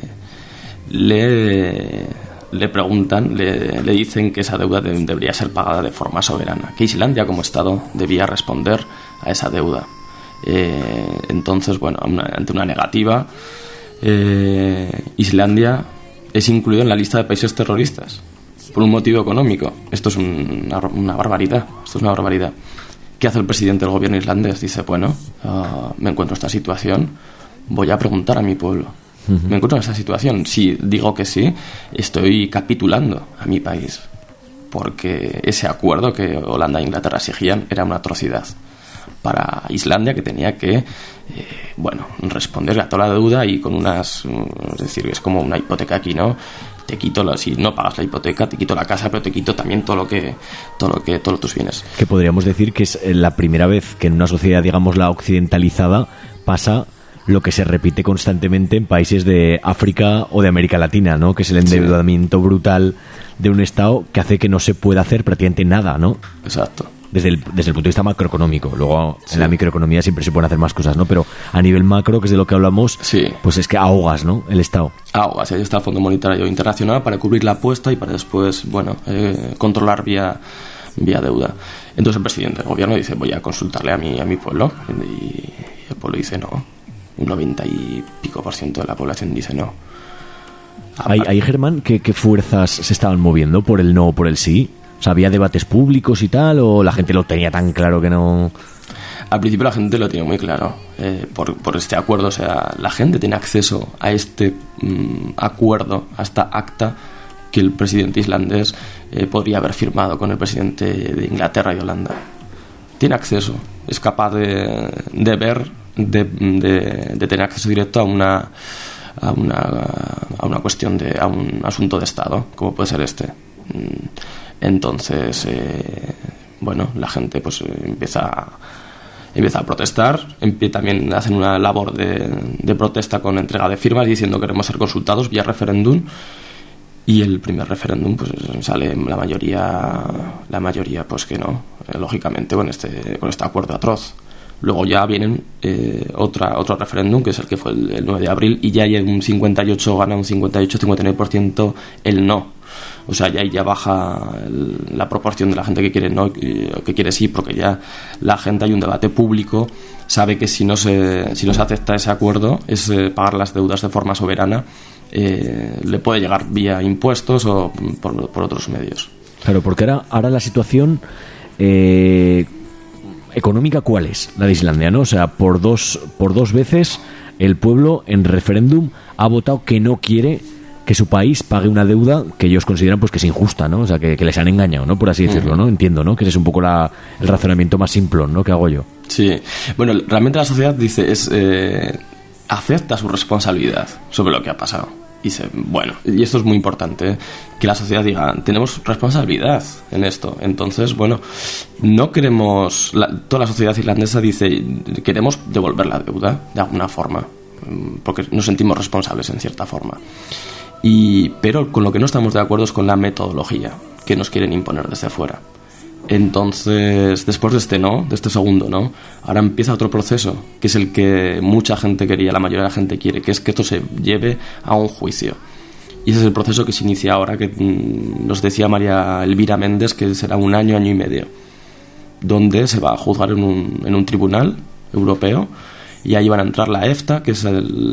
le le preguntan, le, le dicen que esa deuda de, debería ser pagada de forma soberana, que Islandia como Estado debía responder a esa deuda. Eh, entonces, bueno, una, ante una negativa, eh, Islandia es incluido en la lista de países terroristas por un motivo económico. Esto es una, una barbaridad. Esto es una barbaridad. ¿Qué hace el presidente del gobierno islandés? Dice, bueno, uh, me encuentro en esta situación, voy a preguntar a mi pueblo. Me encuentro en esta situación. Si digo que sí, estoy capitulando a mi país, porque ese acuerdo que Holanda e Inglaterra exigían era una atrocidad para Islandia, que tenía que eh, bueno, responder a toda la deuda y con unas, es decir, es como una hipoteca aquí, ¿no? Te quito la, si no pagas la hipoteca, te quito la casa, pero te quito también todo lo que todo lo que todos tus bienes. Que podríamos decir que es la primera vez que en una sociedad, digamos, la occidentalizada, pasa lo que se repite constantemente en países de África o de América Latina, ¿no? Que es el endeudamiento sí. brutal de un Estado que hace que no se pueda hacer prácticamente nada, ¿no? Exacto. Desde el, desde el punto de vista macroeconómico. Luego, sí. en la microeconomía siempre se pueden hacer más cosas, ¿no? Pero a nivel macro, que es de lo que hablamos, sí. pues es que ahogas, ¿no? El Estado. Ahogas. Ahí está el Fondo Monetario Internacional para cubrir la apuesta y para después, bueno, eh, controlar vía, vía deuda. Entonces el presidente del gobierno dice, voy a consultarle a mi, a mi pueblo. Y el pueblo dice, no. Un noventa y pico por ciento de la población dice no. Ahí, ahí Germán, ¿qué, ¿qué fuerzas se estaban moviendo por el no o por el sí? O sea, ¿había debates públicos y tal? ¿O la gente lo tenía tan claro que no...? Al principio la gente lo tenía muy claro. Eh, por, por este acuerdo, o sea, la gente tiene acceso a este mm, acuerdo, a esta acta que el presidente islandés eh, podría haber firmado con el presidente de Inglaterra y Holanda. Tiene acceso, es capaz de, de ver... De, de, de tener acceso directo a una a una a una cuestión de a un asunto de Estado como puede ser este. Entonces eh, bueno, la gente pues empieza a, empieza a protestar, empieza, también hacen una labor de, de protesta con entrega de firmas diciendo que queremos ser consultados vía referéndum, y el primer referéndum pues sale la mayoría la mayoría pues que no, lógicamente con este con este acuerdo atroz. Luego ya vienen eh, otra otro referéndum, que es el que fue el, el nueve de abril, y ya hay un cincuenta y ocho, gana un cincuenta y ocho a cincuenta y nueve por ciento el no. O sea, ya ahí ya baja el, la proporción de la gente que quiere no, que, que quiere sí, porque ya la gente, hay un debate público, sabe que si no se si no se acepta ese acuerdo, es eh, pagar las deudas de forma soberana, eh, le puede llegar vía impuestos o por, por otros medios. Claro, porque ahora, ahora la situación eh, económica, ¿cuál es? La de Islandia, ¿no? O sea, por dos, por dos veces el pueblo en referéndum ha votado que no quiere que su país pague una deuda que ellos consideran pues que es injusta, ¿no? O sea, que, que les han engañado, ¿no? Por así decirlo, ¿no? Entiendo, ¿no? Que ese es un poco la, el razonamiento más simplón, ¿no? Que hago yo. Sí. Bueno, realmente la sociedad dice es eh, acepta su responsabilidad sobre lo que ha pasado. Dice, bueno, y esto es muy importante, ¿eh? Que la sociedad diga, tenemos responsabilidad en esto. Entonces, bueno, no queremos... La, toda la sociedad irlandesa dice, queremos devolver la deuda de alguna forma, porque nos sentimos responsables en cierta forma. Y, pero con lo que no estamos de acuerdo es con la metodología que nos quieren imponer desde fuera. Entonces, después de este no, de este segundo no, ahora empieza otro proceso, que es el que mucha gente quería, la mayoría de la gente quiere, que es que esto se lleve a un juicio. Y ese es el proceso que se inicia ahora, que mmm, nos decía María Elvira Méndez, que será un año, año y medio, donde se va a juzgar en un, en un tribunal europeo, y ahí van a entrar la EFTA, que es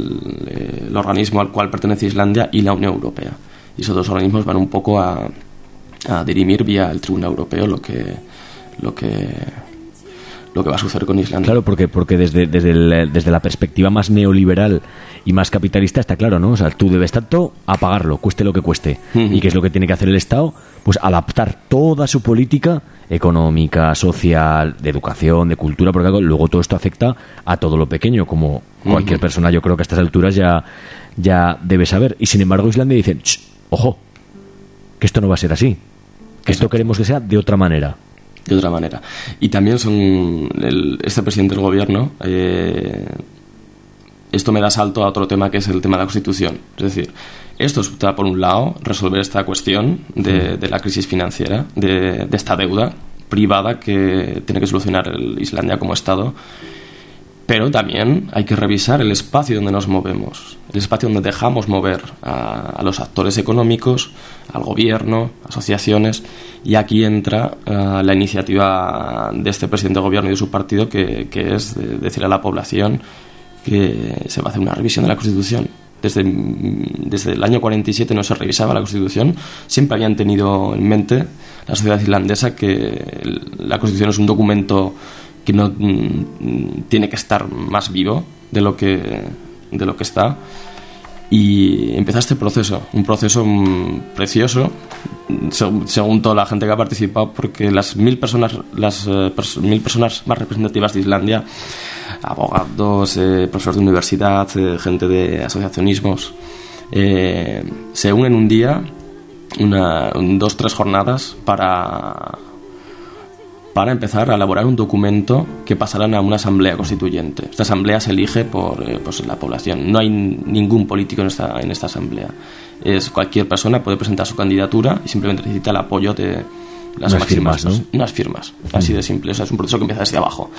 el, el organismo al cual pertenece Islandia, y la Unión Europea. Y esos dos organismos van un poco a, a dirimir vía el Tribunal Europeo lo que lo que lo que va a suceder con Islandia. Claro, porque porque desde desde, el, desde la perspectiva más neoliberal y más capitalista está claro, ¿no? O sea, tú debes tanto a pagarlo, cueste lo que cueste. Uh-huh. ¿Y qué es lo que tiene que hacer el Estado? Pues adaptar toda su política económica, social, de educación, de cultura, porque luego todo esto afecta a todo lo pequeño, como cualquier uh-huh. persona, yo creo que a estas alturas ya, ya debe saber. Y sin embargo Islandia dice, ojo, que esto no va a ser así, que Exacto. esto queremos que sea de otra manera. De otra manera. Y también son el, este presidente del gobierno, eh, esto me da salto a otro tema, que es el tema de la Constitución. Es decir, esto está, por un lado, resolver esta cuestión de, de la crisis financiera, de, de esta deuda privada que tiene que solucionar el Islandia como Estado, pero también hay que revisar el espacio donde nos movemos, el espacio donde dejamos mover a, a los actores económicos, al gobierno, asociaciones, y aquí entra uh, la iniciativa de este presidente de gobierno y de su partido, que, que es de decir a la población que se va a hacer una revisión de la Constitución. Desde, desde el año cuarenta y siete no se revisaba la Constitución. Siempre habían tenido en mente la sociedad islandesa que la Constitución es un documento que no mm, tiene que estar más vivo de lo que, de lo que está. Y empieza este proceso, un proceso mm, precioso, según, según toda la gente que ha participado, porque las mil personas, las eh, pers- mil personas más representativas de Islandia, abogados, eh, profesores de universidad, eh, gente de asociacionismos, eh, se unen un día, una, dos, tres jornadas para, para empezar a elaborar un documento que pasarán a una asamblea constituyente. Esta asamblea se elige por eh, pues la población. No hay ningún político en esta, en esta asamblea. Es cualquier persona puede presentar su candidatura y simplemente necesita el apoyo de las unas máximas, firmas, ¿no? Unas firmas, así de simple. O sea, es un proceso que empieza desde abajo.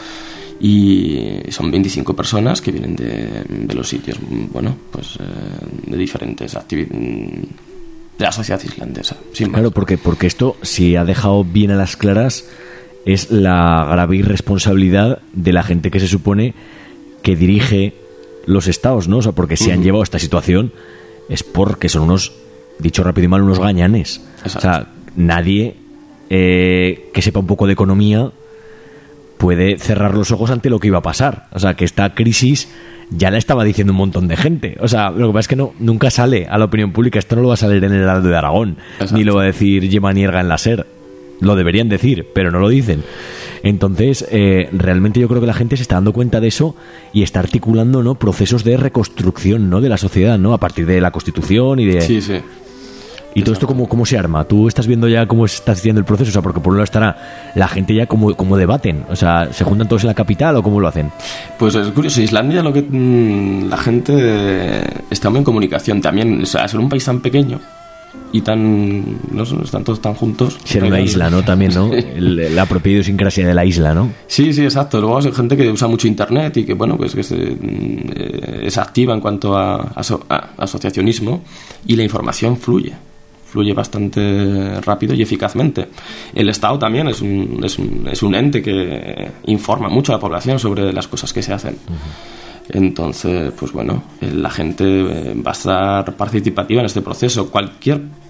Y son veinticinco personas que vienen de, de los sitios, bueno, pues eh, de diferentes actividades de la sociedad islandesa. Claro, porque, porque esto, si ha dejado bien a las claras, es la grave irresponsabilidad de la gente que se supone que dirige los estados, ¿no? O sea, porque si uh-huh. han llevado a esta situación es porque son unos, dicho rápido y mal, unos gañanes. Exacto. O sea, nadie eh, que sepa un poco de economía puede cerrar los ojos ante lo que iba a pasar. O sea, que esta crisis ya la estaba diciendo un montón de gente. O sea, lo que pasa es que no, nunca sale a la opinión pública. Esto no lo va a salir en el Heraldo de Aragón. Exacto. Ni lo va a decir Gemma Nierga en la SER. Lo deberían decir, pero no lo dicen. Entonces, eh, realmente yo creo que la gente se está dando cuenta de eso y está articulando, ¿no?, procesos de reconstrucción, ¿no?, de la sociedad, ¿no?, a partir de la Constitución y de... Sí, sí. ¿Y todo esto cómo, cómo se arma? ¿Tú estás viendo ya cómo estás haciendo el proceso? O sea, porque por un lado estará la gente ya como, como debaten. O sea, ¿se juntan todos en la capital o cómo lo hacen? Pues es curioso. Islandia, lo que mmm, la gente está muy en comunicación también. O sea, ser un país tan pequeño y tan... no están todos tan juntos. Ser una isla, ¿no? También, ¿no? El, la propia idiosincrasia de la isla, ¿no? Sí, sí, exacto. Luego hay gente que usa mucho internet y que, bueno, pues que se, eh, es activa en cuanto a, a, a asociacionismo, y la información fluye. fluye bastante rápido y eficazmente. El Estado también es un, es un, es un ente que informa mucho a la población sobre las cosas que se hacen. Uh-huh. Entonces, pues bueno, la gente va a estar participativa en este proceso. Cualquier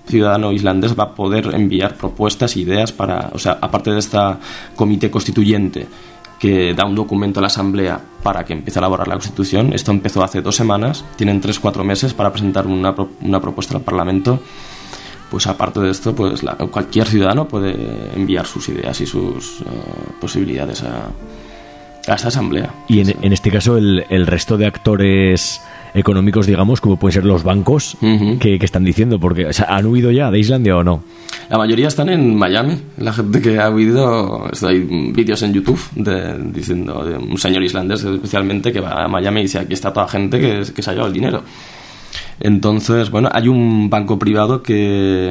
ciudadano islandés va a poder enviar propuestas, ideas para, o sea, aparte de este comité constituyente que da un documento a la Asamblea para que empiece a elaborar la Constitución. Esto empezó hace dos semanas, tienen tres, cuatro meses para presentar una, una propuesta al Parlamento. Pues aparte de esto, pues la, cualquier ciudadano puede enviar sus ideas y sus uh, posibilidades a, a esta Asamblea. Y en, en este caso el, el resto de actores económicos, digamos, como pueden ser los bancos, uh-huh. que, que están diciendo, porque o sea, ¿han huido ya de Islandia o no? La mayoría están en Miami. La gente que ha huido, hay vídeos en YouTube de, diciendo de un señor islandés especialmente que va a Miami y dice: aquí está toda gente que, que se ha llevado el dinero. Entonces, bueno, hay un banco privado que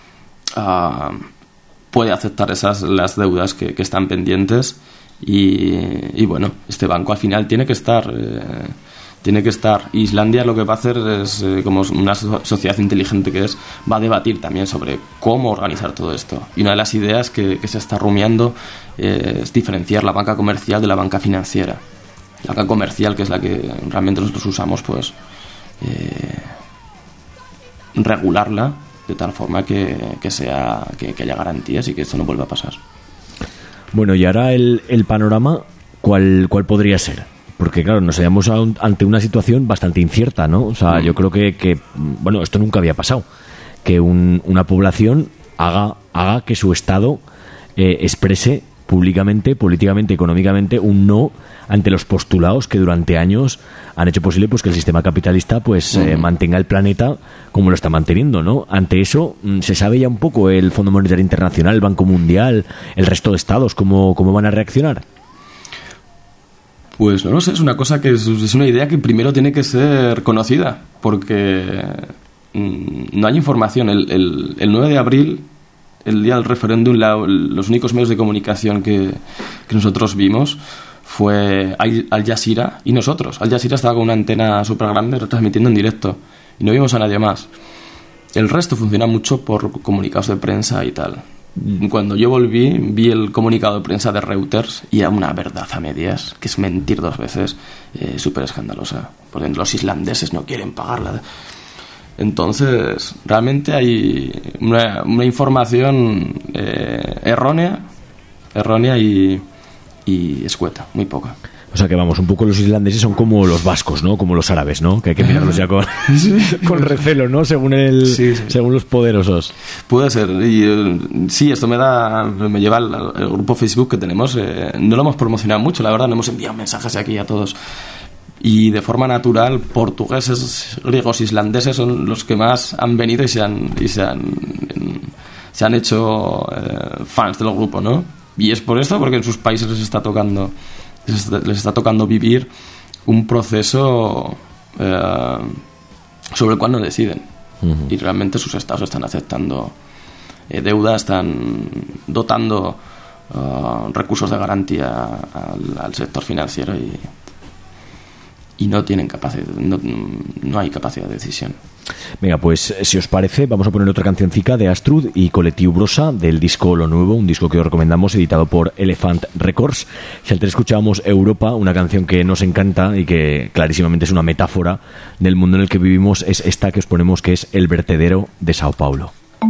uh, puede aceptar esas las deudas que, que están pendientes y, y bueno, este banco al final tiene que estar eh, tiene que estar. Islandia lo que va a hacer es, eh, como una sociedad inteligente que es, va a debatir también sobre cómo organizar todo esto. Y una de las ideas que, que se está rumiando eh, es diferenciar la banca comercial de la banca financiera. La banca comercial, que es la que realmente nosotros usamos, pues eh, regularla de tal forma que, que sea que, que haya garantías y que esto no vuelva a pasar. Bueno, y ahora el, el panorama, ¿cuál, cuál podría ser? Porque, claro, nos hallamos ante una situación bastante incierta, ¿no? O sea, mm. yo creo que, que, bueno, esto nunca había pasado. Que un, una población haga, haga que su Estado eh, exprese públicamente, políticamente, económicamente, un no ante los postulados que durante años han hecho posible pues que el sistema capitalista pues mm. eh, mantenga el planeta como lo está manteniendo, ¿no? Ante eso, ¿se sabe ya un poco el Fondo Monetario Internacional, el Banco Mundial, el resto de estados, cómo, cómo van a reaccionar? Pues no lo sé, es una cosa que es, es una idea que primero tiene que ser conocida, porque mmm, no hay información. El, el, el nueve de abril, el día del referéndum, la, los únicos medios de comunicación que, que nosotros vimos fue Al Jazeera y nosotros. Al Jazeera estaba con una antena súper grande retransmitiendo en directo y no vimos a nadie más. El resto funciona mucho por comunicados de prensa y tal. Cuando yo volví, vi el comunicado de prensa de Reuters y era una verdad a medias, que es mentir dos veces, eh, súper escandalosa. Por ejemplo, los islandeses no quieren pagarla. Entonces, realmente hay una, una información eh, errónea, errónea y, y escueta, muy poca. O sea que vamos, un poco los islandeses son como los vascos, ¿no? Como los árabes, ¿no? Que hay que mirarlos ya con, sí. con recelo, ¿no? Según el, sí, sí. según los poderosos. Puede ser. Y eh, sí, esto me da, me lleva al, al grupo Facebook que tenemos. Eh, no lo hemos promocionado mucho, la verdad. No hemos enviado mensajes aquí a todos. Y de forma natural, portugueses, griegos, islandeses son los que más han venido y se han, y se han, se han hecho eh, fans del grupo, ¿no? Y es por esto, porque en sus países les está tocando les está, les está tocando vivir un proceso eh, sobre el cual no deciden. Uh-huh. Y realmente sus estados están aceptando eh, deuda, están dotando uh, recursos de garantía al, al sector financiero y, y no tienen capacidad, no, no hay capacidad de decisión. Venga, pues si os parece, vamos a poner otra cancioncica de Astrud y Colectivo Brosa del disco Lo Nuevo, un disco que os recomendamos, editado por Elephant Records. Si antes escuchábamos Europa, una canción que nos encanta y que clarísimamente es una metáfora del mundo en el que vivimos, es esta que os ponemos, que es El vertedero de Sao Paulo.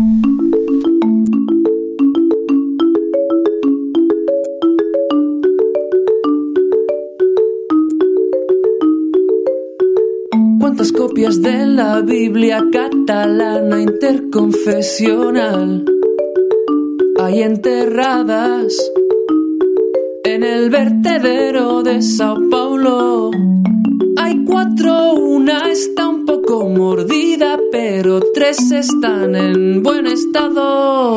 ¿Cuántas copias de la Biblia catalana interconfesional hay enterradas en el vertedero de Sao Paulo? Hay cuatro, una está un poco mordida, pero tres están en buen estado.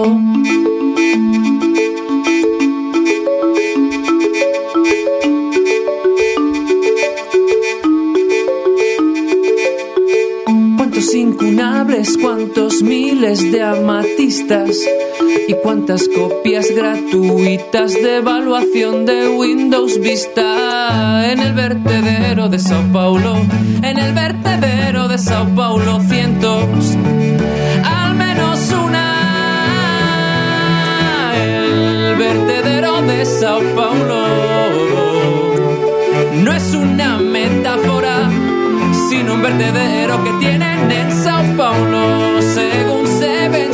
Cuántos incunables, cuántos miles de amatistas y cuántas copias gratuitas de evaluación de Windows Vista en el vertedero de Sao Paulo, en el vertedero de Sao Paulo, cientos, al menos una. El vertedero de Sao Paulo no es una metáfora, sino un vertedero que tienen en Sao Paulo, según se ve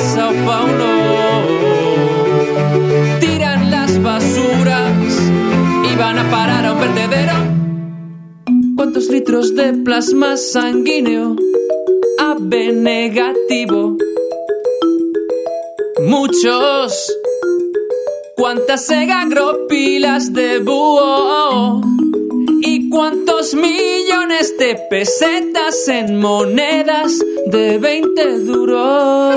van a parar a un vertedero. ¿Cuántos litros de plasma sanguíneo? A B negativo. Muchos. ¿Cuántas segagropilas de búho? ¿Y cuántos millones de pesetas en monedas de veinte duros?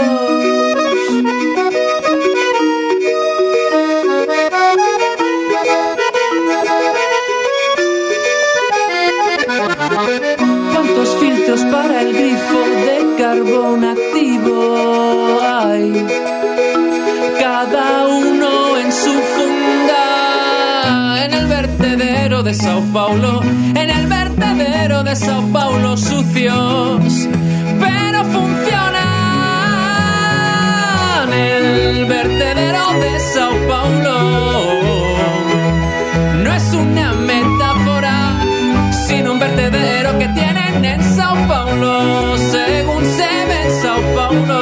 ¿Cuántos filtros para el grifo de carbón activo hay? Cada uno en su funda. En el vertedero de Sao Paulo, en el vertedero de Sao Paulo, sucios pero funcionan. El vertedero de Sao Paulo no es una metáfora, sino un vertedero que tienen en Sao Paulo. Según se ve en Sao Paulo,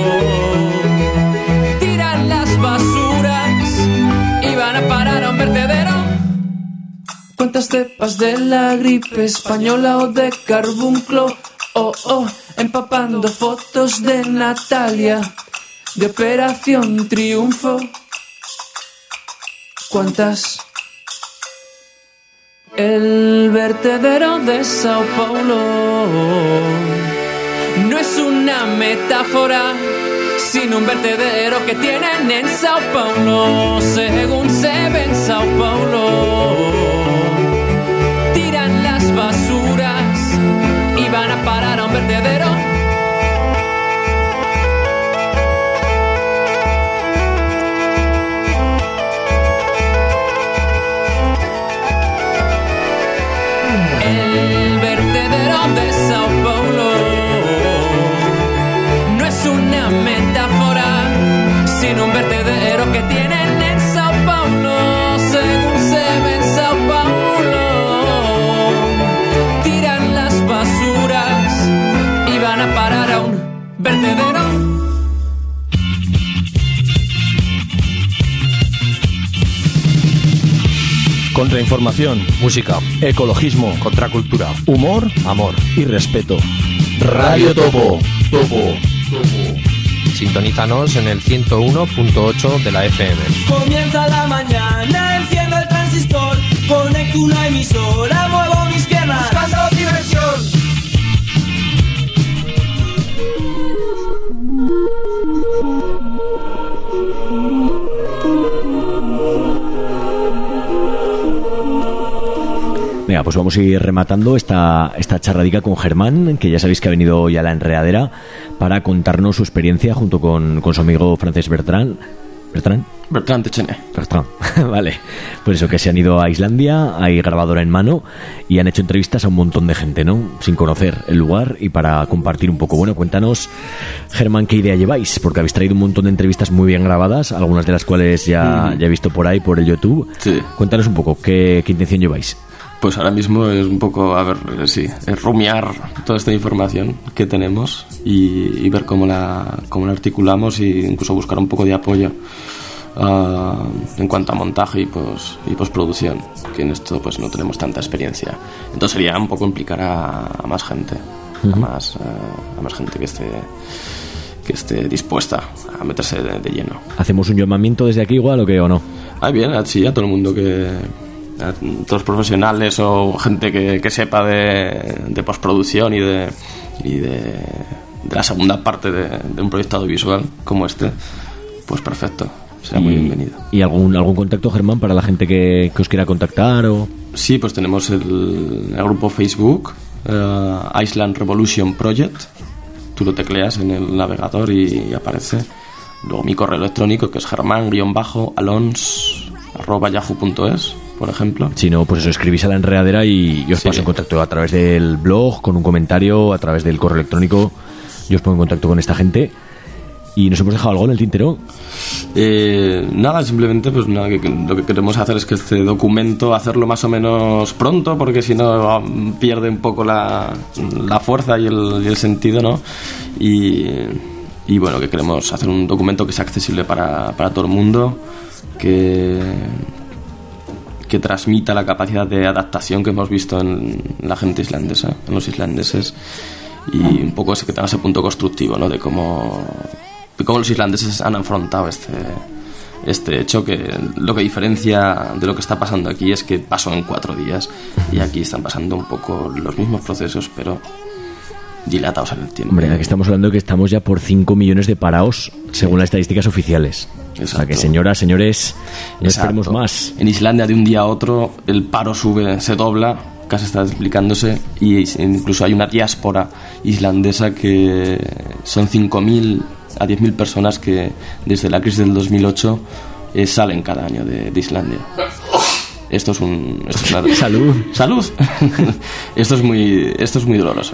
tiran las basuras y van a parar a un vertedero. ¿Cuántas cepas de la gripe española o de carbunclo? Oh, oh, empapando fotos de Natalia, de Operación Triunfo. ¿Cuántas? El vertedero de Sao Paulo no es una metáfora, sino un vertedero que tienen en Sao Paulo. Según se ve en Sao Paulo, tiran las basuras y van a parar a un vertedero. El vertedero de Sao Paulo no es una metáfora, sino un vertedero que tienen en Sao Paulo. Según se ve en Sao Paulo, tiran las basuras y van a parar a un vertedero. Contrainformación, música, ecologismo, contracultura, humor, amor y respeto. Radio Topo. Topo. Topo. Sintonízanos en el ciento uno punto ocho de la F M. Comienza la mañana, enciendo el transistor, conecto una emisora, muevo mis piernas, buscando diversión. Venga, pues vamos a ir rematando esta, esta charradica con Germán, que ya sabéis que ha venido hoy a la enredadera para contarnos su experiencia junto con, con su amigo Francesc Bertran. ¿Bertran? Bertran Techene. Bertran, vale. Pues eso, que se han ido a Islandia, hay grabadora en mano y han hecho entrevistas a un montón de gente, ¿no? Sin conocer el lugar y para compartir un poco. Bueno, cuéntanos, Germán, qué idea lleváis, porque habéis traído un montón de entrevistas muy bien grabadas, algunas de las cuales ya, mm. ya he visto por ahí, por el YouTube. Sí. Cuéntanos un poco, ¿qué, qué intención lleváis? Pues ahora mismo es un poco, a ver, sí, es rumiar toda esta información que tenemos y, y ver cómo la, cómo la articulamos e incluso buscar un poco de apoyo uh, en cuanto a montaje y, pues, y postproducción, que en esto pues no tenemos tanta experiencia. Entonces sería un poco implicar a, a más gente, uh-huh. a, más, uh, a más gente que esté, que esté dispuesta a meterse de, de lleno. ¿Hacemos un llamamiento desde aquí igual o qué o no? Ah, bien, sí, a todo el mundo que... a todos los profesionales o gente que, que sepa de, de postproducción y de y de, de la segunda parte de, de un proyecto audiovisual como este, pues perfecto, será muy bienvenido. ¿Y algún algún contacto, Germán, para la gente que, que os quiera contactar? O sí, pues tenemos el, el grupo Facebook uh, Iceland Revolution Project. Tú lo tecleas en el navegador y, y aparece. Luego mi correo electrónico, que es germán-alons arroba yahoo punto es, por ejemplo. Si no, pues eso, escribís a la enredadera y, y os sí. paso en contacto a través del blog, con un comentario, a través del correo electrónico. Yo os pongo en contacto con esta gente. ¿Y nos hemos dejado algo en el tintero? Eh, nada, simplemente pues nada, que, que lo que queremos hacer es que este documento hacerlo más o menos pronto, porque si no pierde un poco la, la fuerza y el, y el sentido, ¿no? Y, y bueno, que queremos hacer un documento que sea accesible para, para todo el mundo, que... que transmita la capacidad de adaptación que hemos visto en la gente islandesa, en los islandeses, y un poco ese que tenga ese punto constructivo, ¿no? De cómo, de cómo los islandeses han afrontado este, este hecho, que lo que diferencia de lo que está pasando aquí es que pasó en cuatro días y aquí están pasando un poco los mismos procesos, pero dilatados en el tiempo. Hombre, aquí estamos hablando de que estamos ya por cinco millones de paraos, según las estadísticas oficiales. Exacto. O sea que, señoras, señores, no Exacto. esperemos más. En Islandia, de un día a otro, el paro sube, se dobla, casi está explicándose, y incluso hay una diáspora islandesa que son cinco mil a diez mil personas que desde la crisis del dos mil ocho eh, salen cada año de, de Islandia. Esto es un... Esto es una... Salud. Salud. esto, es muy, esto es muy doloroso.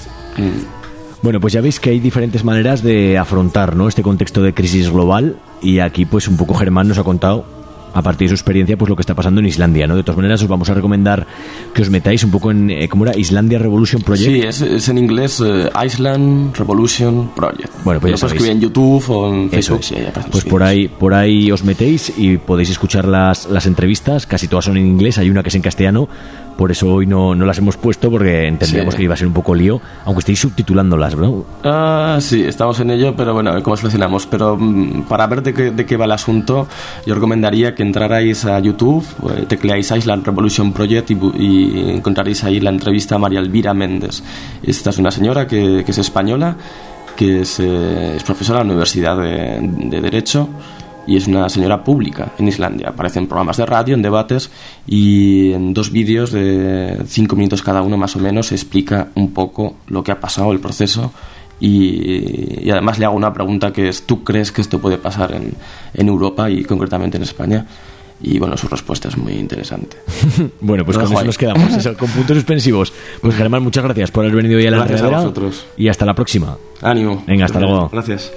Mm. Bueno, pues ya veis que hay diferentes maneras de afrontar, ¿no?, este contexto de crisis global, y aquí pues un poco Germán nos ha contado, a partir de su experiencia, pues lo que está pasando en Islandia, ¿no? De todas maneras, os vamos a recomendar que os metáis un poco en, eh, ¿cómo era? Islandia Revolution Project. Sí, es, es en inglés uh, Iceland Revolution Project. Bueno, pues ya sabéis. Lo puedes escribir en YouTube o en Facebook. Es. Sí, pues por ahí, por ahí os metéis y podéis escuchar las, las entrevistas, casi todas son en inglés, hay una que es en castellano, por eso hoy no, no las hemos puesto, porque entendíamos sí. que iba a ser un poco lío, aunque estéis subtitulándolas, ¿no? Ah, sí, estamos en ello, pero bueno, a ver cómo solucionamos. Pero mm, para ver de qué, de qué va el asunto, yo recomendaría que entrarais a YouTube, eh, tecleáis Island Revolution Project y, y encontraréis ahí la entrevista a María Elvira Méndez. Esta es una señora que, que es española, que es, eh, es profesora en la Universidad de, de Derecho, y es una señora pública en Islandia. Aparece en programas de radio, en debates, y en dos vídeos de cinco minutos cada uno más o menos explica un poco lo que ha pasado, el proceso, y, y además le hago una pregunta que es: ¿tú crees que esto puede pasar en, en Europa y concretamente en España? Y bueno, su respuesta es muy interesante. Bueno, pues con eso nos quedamos, eso, con puntos suspensivos. Pues Germán, muchas gracias por haber venido hoy a la Gracias a vosotros. Y hasta la próxima. Ánimo. Venga, hasta luego. Gracias.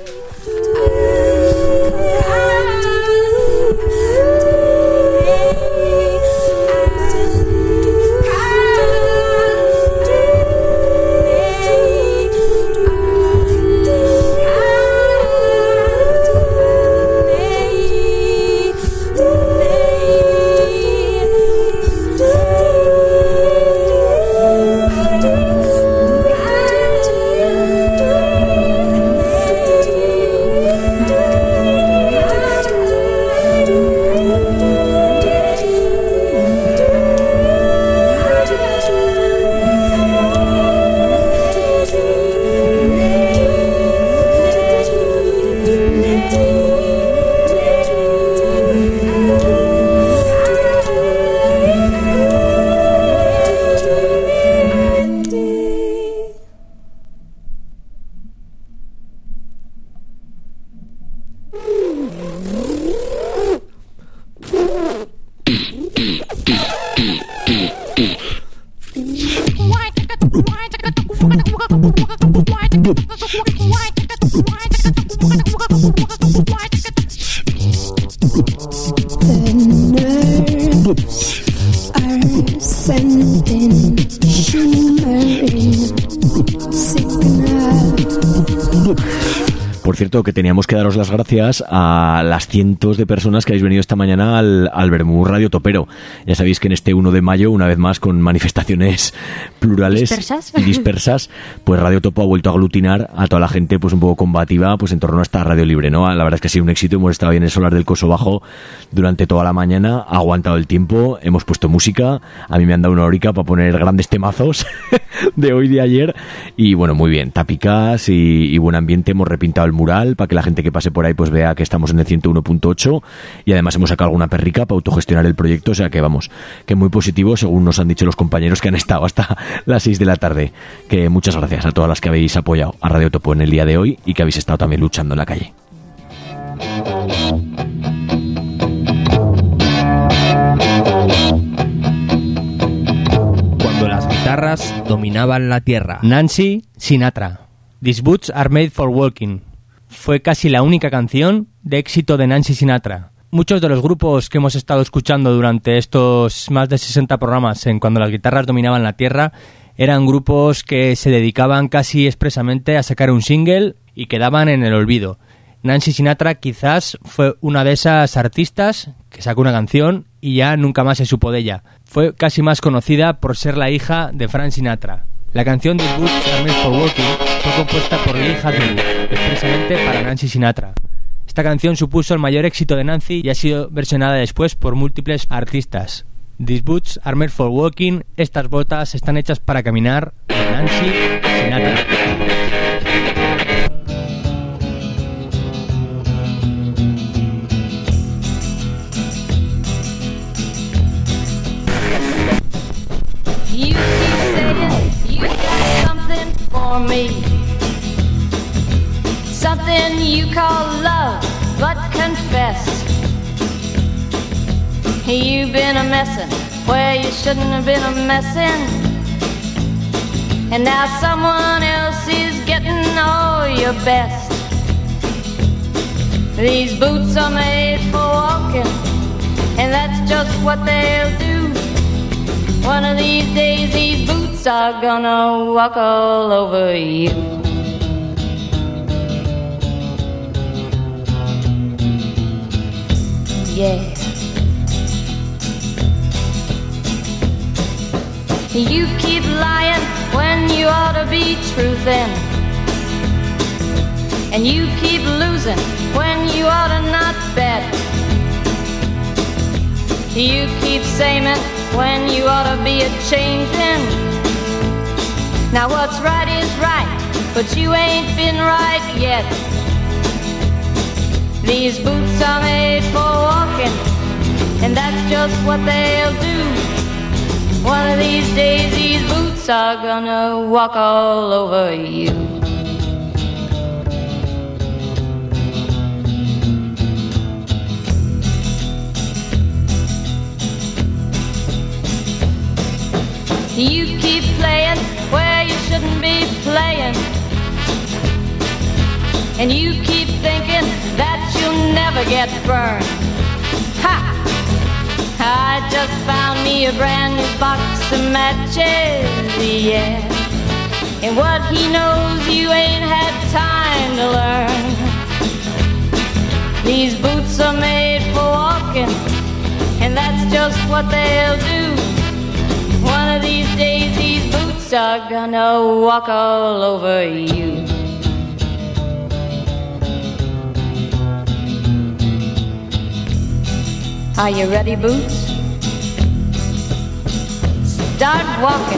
Por cierto, que teníamos que daros las gracias a las cientos de personas que habéis venido esta mañana al, al Bermú Radio Topero. Ya sabéis que en este uno de mayo, una vez más con manifestaciones plurales ¿Dispersas? y dispersas, pues Radio Topo ha vuelto a aglutinar a toda la gente pues un poco combativa pues en torno a esta radio libre, ¿no? La verdad es que ha sido un éxito. Hemos estado ahí en el solar del Coso Bajo durante toda la mañana, ha aguantado el tiempo, hemos puesto música, a mí me han dado una horica para poner grandes temazos de hoy y de ayer, y bueno, muy bien, tapicas y, y buen ambiente. Hemos repintado el mural para que la gente que pase por ahí pues vea que estamos en el ciento uno punto ocho, y además hemos sacado alguna perrica para autogestionar el proyecto, o sea que vamos, que muy positivo, según nos han dicho los compañeros que han estado hasta las seis de la tarde. Que muchas gracias a todas las que habéis apoyado a Radio Topo en el día de hoy y que habéis estado también luchando en la calle. Cuando las guitarras dominaban la tierra. Nancy Sinatra. These boots are made for walking. Fue casi la única canción de éxito de Nancy Sinatra. Muchos de los grupos que hemos estado escuchando durante estos más de sesenta programas en Cuando las guitarras dominaban la tierra eran grupos que se dedicaban casi expresamente a sacar un single y quedaban en el olvido. Nancy Sinatra quizás fue una de esas artistas que sacó una canción y ya nunca más se supo de ella. Fue casi más conocida por ser la hija de Frank Sinatra. La canción These Boots Are Made for Walking fue compuesta por Lee Hazlewood, expresamente para Nancy Sinatra. Esta canción supuso el mayor éxito de Nancy y ha sido versionada después por múltiples artistas. These Boots Are Made for Walking, estas botas están hechas para caminar, de Nancy Sinatra. You keep saying you got something for me, something you call love, but confess you've been a messin' where you shouldn't have been a messin', and now someone else is getting all your best. These boots are made for walking, and that's just what they'll do. One of these days these boots are gonna walk all over you. Yeah. You keep lying when you ought to be truthin', and you keep losing when you ought to not bet. You keep saying when you ought to be a-changin'. Now what's right is right, but you ain't been right yet. These boots are made for walking, and that's just what they'll do. One of these days these boots are gonna walk all over you. You keep playing where you shouldn't be playing, and you keep thinking that you'll never get burned. Ha! I just found me a brand new box of matches, yeah, and what he knows you ain't had time to learn. These boots are made for walking, and that's just what they'll do. One of these days these boots are gonna walk all over you. Are you ready, Boots? Start walking.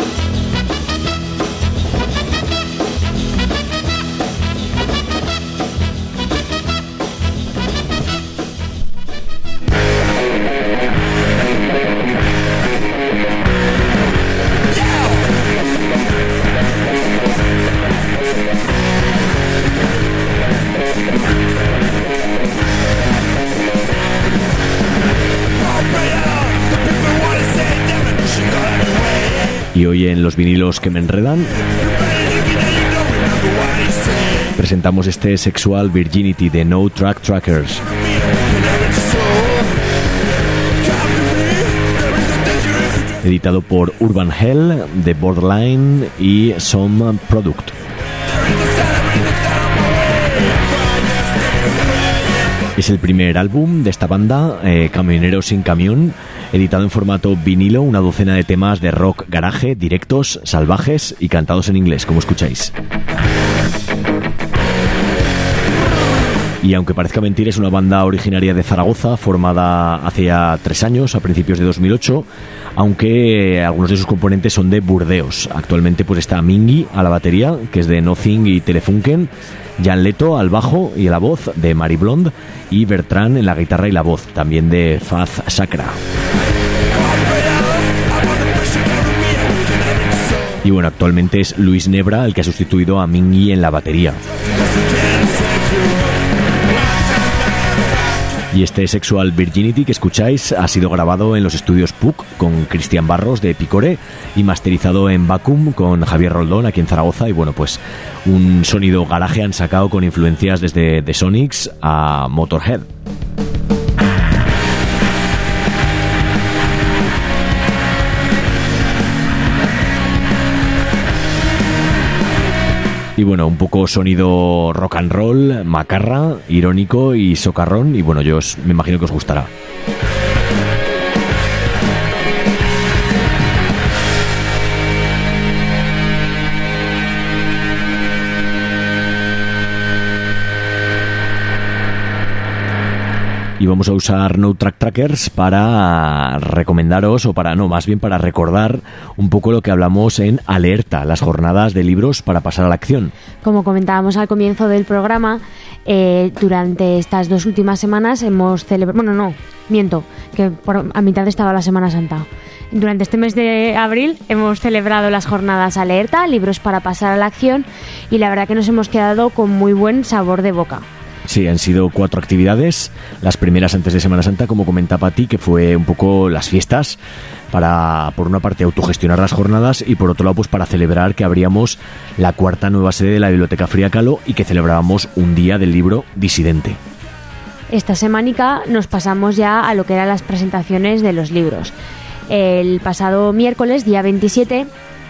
Y hoy en los vinilos que me enredan presentamos este Sexual Virginity de No Track Trackers, editado por Urban Hell, The Borderline y Some Product. Es el primer álbum de esta banda, eh, Camionero sin camión, editado en formato vinilo, una docena de temas de rock garaje, directos, salvajes y cantados en inglés, como escucháis. Y aunque parezca mentir, es una banda originaria de Zaragoza, formada hace ya tres años, a principios de dos mil ocho, aunque algunos de sus componentes son de Burdeos. Actualmente pues está Mingy a la batería, que es de Nothing y Telefunken, Jan Leto al bajo y a la voz, de Mari Blonde, y Bertrand en la guitarra y la voz, también de Faz Sacra. Y bueno, actualmente es Luis Nebra el que ha sustituido a Mingy en la batería. Y este Sexual Virginity que escucháis ha sido grabado en los estudios P U C con Cristian Barros de Picore y masterizado en Vacuum con Javier Roldón aquí en Zaragoza. Y bueno, pues un sonido garaje han sacado con influencias desde The Sonics a Motorhead. Y bueno, un poco sonido rock and roll, macarra, irónico y socarrón. Y bueno, yo os, me imagino que os gustará. y vamos a usar Note Track Trackers para recomendaros, o para no, más bien para recordar un poco lo que hablamos en Alerta, las jornadas de libros para pasar a la acción. Como comentábamos al comienzo del programa, eh, durante estas dos últimas semanas hemos celebrado, bueno, no, miento, que por, a mitad estaba la Semana Santa. Durante este mes de abril hemos celebrado las jornadas Alerta, libros para pasar a la acción, y la verdad que nos hemos quedado con muy buen sabor de boca. Sí, han sido cuatro actividades. Las primeras antes de Semana Santa, como comentaba Pati, que fue un poco las fiestas para, por una parte, autogestionar las jornadas y por otro lado, pues para celebrar que abríamos la cuarta nueva sede de la Biblioteca Frida Kahlo y que celebrábamos un día del libro disidente. Esta semanica nos pasamos ya a lo que eran las presentaciones de los libros. El pasado miércoles, día veintisiete,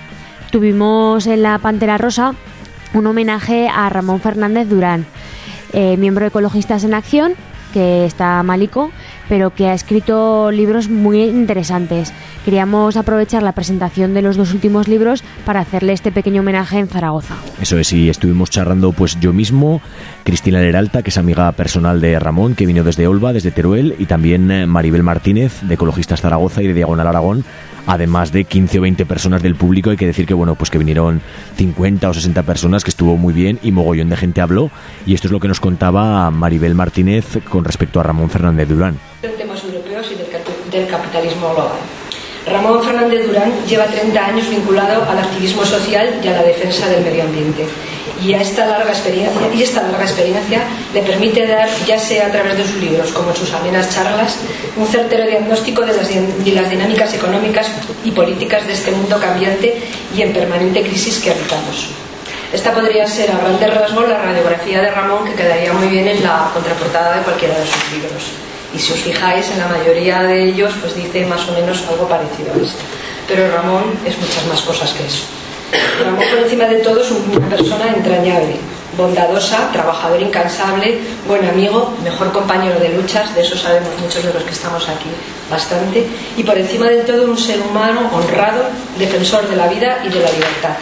tuvimos en la Pantera Rosa un homenaje a Ramón Fernández Durán, eh, miembro de Ecologistas en Acción, que está malico, pero que ha escrito libros muy interesantes. Queríamos aprovechar la presentación de los dos últimos libros para hacerle este pequeño homenaje en Zaragoza. Eso es, y estuvimos charlando pues yo mismo, Cristina Leralta, que es amiga personal de Ramón, que vino desde Olva, desde Teruel, y también Maribel Martínez, de Ecologistas Zaragoza y de Diagonal Aragón, además de quince o veinte personas del público. Hay que decir que bueno, pues que vinieron cincuenta o sesenta personas, que estuvo muy bien y mogollón de gente habló, y esto es lo que nos contaba Maribel Martínez con respecto a Ramón Fernández Durán. Temas europeos y del, del capitalismo global. Ramón Fernández Durán lleva treinta años vinculado al activismo social y a la defensa del medio ambiente. Y a esta larga experiencia, y esta larga experiencia le permite dar, ya sea a través de sus libros como en sus amenas charlas, un certero diagnóstico de las, de las dinámicas económicas y políticas de este mundo cambiante y en permanente crisis que habitamos. Esta podría ser a grandes rasgos la radiografía de Ramón, que quedaría muy bien en la contraportada de cualquiera de sus libros. Y si os fijáis, en la mayoría de ellos pues dice más o menos algo parecido a esto. Pero Ramón es muchas más cosas que eso. Ramón, por encima de todo, es una persona entrañable, bondadosa, trabajador incansable, buen amigo, mejor compañero de luchas, de eso sabemos muchos de los que estamos aquí bastante, y por encima de todo un ser humano honrado, defensor de la vida y de la libertad.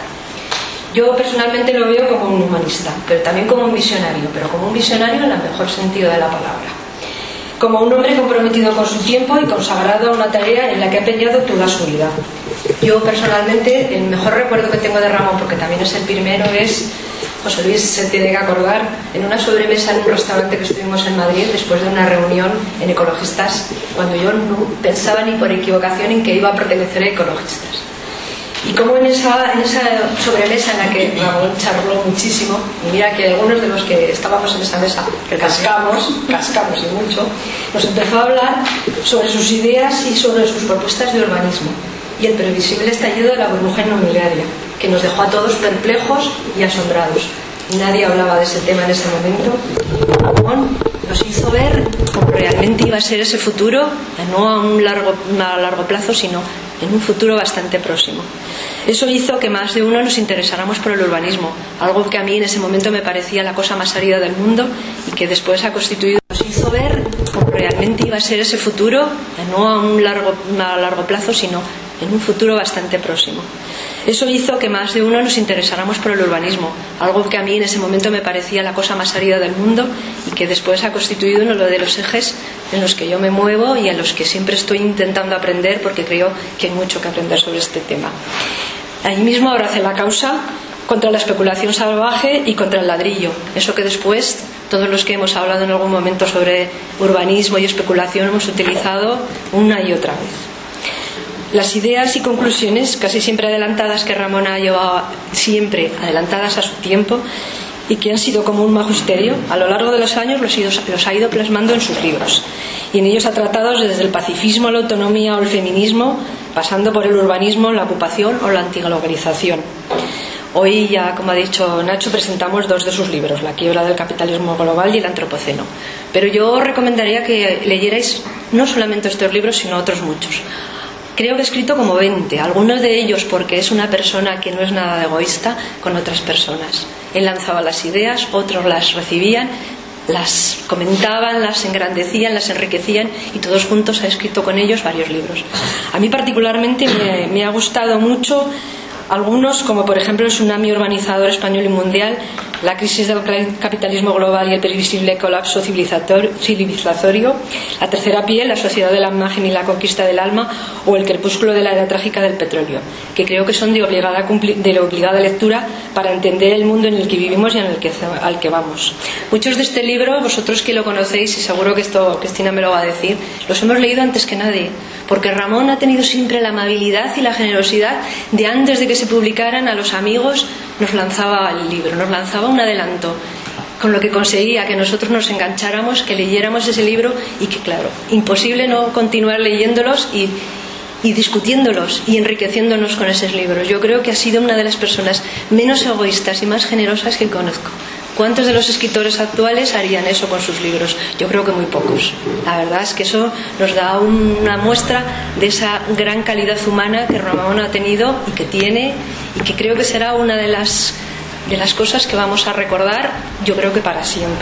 Yo personalmente lo veo como un humanista, pero también como un visionario, pero como un visionario en el mejor sentido de la palabra. Como un hombre comprometido con su tiempo y consagrado a una tarea en la que ha empeñado toda su vida. Yo personalmente, el mejor recuerdo que tengo de Ramón, porque también es el primero, es, José Luis se tiene que acordar, en una sobremesa en un restaurante que estuvimos en Madrid después de una reunión en Ecologistas, cuando yo no pensaba ni por equivocación en que iba a pertenecer a Ecologistas. Y como en esa, en esa sobremesa en la que Ramón charló muchísimo, y mira que algunos de los que estábamos en esa mesa cascamos, cascamos y mucho, nos empezó a hablar sobre sus ideas y sobre sus propuestas de urbanismo y el previsible estallido de la burbuja inmobiliaria, que nos dejó a todos perplejos y asombrados. Nadie hablaba de ese tema en ese momento. Ramón nos hizo ver cómo realmente iba a ser ese futuro, no a un largo, a largo plazo, sino en un futuro bastante próximo. Eso hizo que más de uno nos interesáramos por el urbanismo, algo que a mí en ese momento me parecía la cosa más árida del mundo y que después ha constituido. Nos hizo ver cómo realmente iba a ser ese futuro, no a un largo, a largo plazo, sino en un futuro bastante próximo. Eso hizo que más de uno nos interesáramos por el urbanismo, algo que a mí en ese momento me parecía la cosa más árida del mundo y que después ha constituido uno de los ejes en los que yo me muevo y en los que siempre estoy intentando aprender, porque creo que hay mucho que aprender sobre este tema. Ahí mismo abracé la causa contra la especulación salvaje y contra el ladrillo, eso que después todos los que hemos hablado en algún momento sobre urbanismo y especulación hemos utilizado una y otra vez. Las ideas y conclusiones, casi siempre adelantadas, que Ramón ha llevado siempre adelantadas a su tiempo y que han sido como un magisterio, a lo largo de los años los, ido, los ha ido plasmando en sus libros. Y en ellos ha tratado desde el pacifismo, la autonomía o el feminismo, pasando por el urbanismo, la ocupación o la antiglobalización. Hoy ya, como ha dicho Nacho, presentamos dos de sus libros, La quiebra del capitalismo global y El antropoceno. Pero yo os recomendaría que leyerais no solamente estos libros, sino otros muchos. Creo que he escrito como veinte, algunos de ellos porque es una persona que no es nada egoísta con otras personas. Él lanzaba las ideas, otros las recibían, las comentaban, las engrandecían, las enriquecían y todos juntos ha escrito con ellos varios libros. A mí particularmente me, me ha gustado mucho algunos, como por ejemplo El tsunami urbanizador español y mundial, la crisis del capitalismo global y el previsible colapso civilizatorio, la tercera piel, la sociedad de la imagen y la conquista del alma, o el crepúsculo de la era trágica del petróleo, que creo que son de obligada, de obligada lectura para entender el mundo en el que vivimos y en el que, al que vamos. Muchos de este libro, vosotros que lo conocéis, y seguro que esto Cristina me lo va a decir, los hemos leído antes que nadie, porque Ramón ha tenido siempre la amabilidad y la generosidad de, antes de que se publicaran, a los amigos nos lanzaba el libro, nos lanzaba un adelanto, con lo que conseguía que nosotros nos engancháramos, que leyéramos ese libro, y que, claro, imposible no continuar leyéndolos y, y discutiéndolos y enriqueciéndonos con esos libros. Yo creo que ha sido una de las personas menos egoístas y más generosas que conozco. ¿Cuántos de los escritores actuales harían eso con sus libros? Yo creo que muy pocos. La verdad es que eso nos da una muestra de esa gran calidad humana que Ramón ha tenido y que tiene, y que creo que será una de las de las cosas que vamos a recordar, yo creo que para siempre.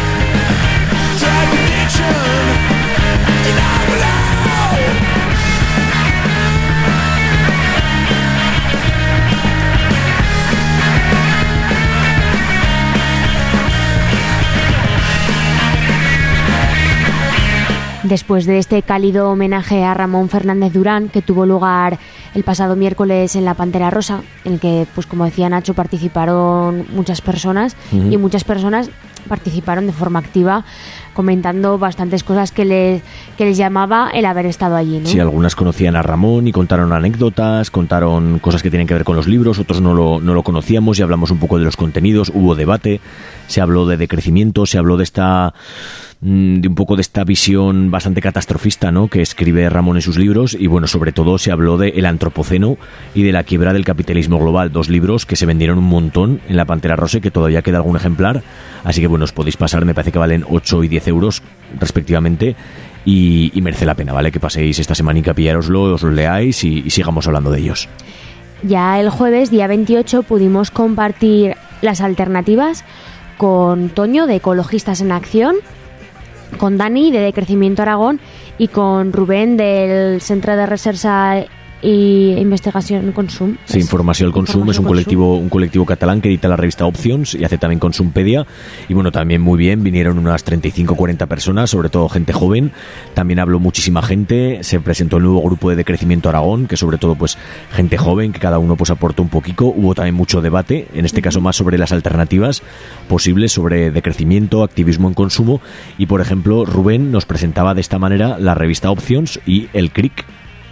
Después de este cálido homenaje a Ramón Fernández Durán, que tuvo lugar el pasado miércoles en la Pantera Rosa, en el que, pues como decía Nacho, participaron muchas personas, uh-huh. y muchas personas participaron de forma activa, comentando bastantes cosas que les, que les llamaba el haber estado allí, ¿no? Sí, algunas conocían a Ramón y contaron anécdotas, contaron cosas que tienen que ver con los libros, otros no lo, no lo conocíamos y hablamos un poco de los contenidos, hubo debate, se habló de decrecimiento, se habló de esta... de un poco de esta visión bastante catastrofista, ¿no?, que escribe Ramón en sus libros, y bueno, sobre todo se habló de El Antropoceno y de la quiebra del capitalismo global, dos libros que se vendieron un montón en la Pantera Rosa y que todavía queda algún ejemplar, así que bueno, os podéis pasar, me parece que valen ocho y diez euros respectivamente, y, y merece la pena, ¿vale?, que paséis esta semanica a pillároslo, os lo leáis y, y sigamos hablando de ellos. Ya el jueves, día veintiocho, pudimos compartir las alternativas con Toño de Ecologistas en Acción, con Dani de Decrecimiento Aragón y con Rubén del Centre de Recerca y Investigación Consum. Sí, Informació al Consum es un colectivo un colectivo catalán que edita la revista Opcions y hace también Consumpedia, y bueno, también muy bien, vinieron unas treinta y cinco cuarenta personas, sobre todo gente joven, también habló muchísima gente, se presentó el nuevo grupo de Decrecimiento Aragón, que sobre todo pues gente joven, que cada uno pues aportó un poquito, hubo también mucho debate, en este caso más sobre las alternativas posibles, sobre decrecimiento, activismo en consumo, y por ejemplo Rubén nos presentaba de esta manera la revista Opcions y el C R I C.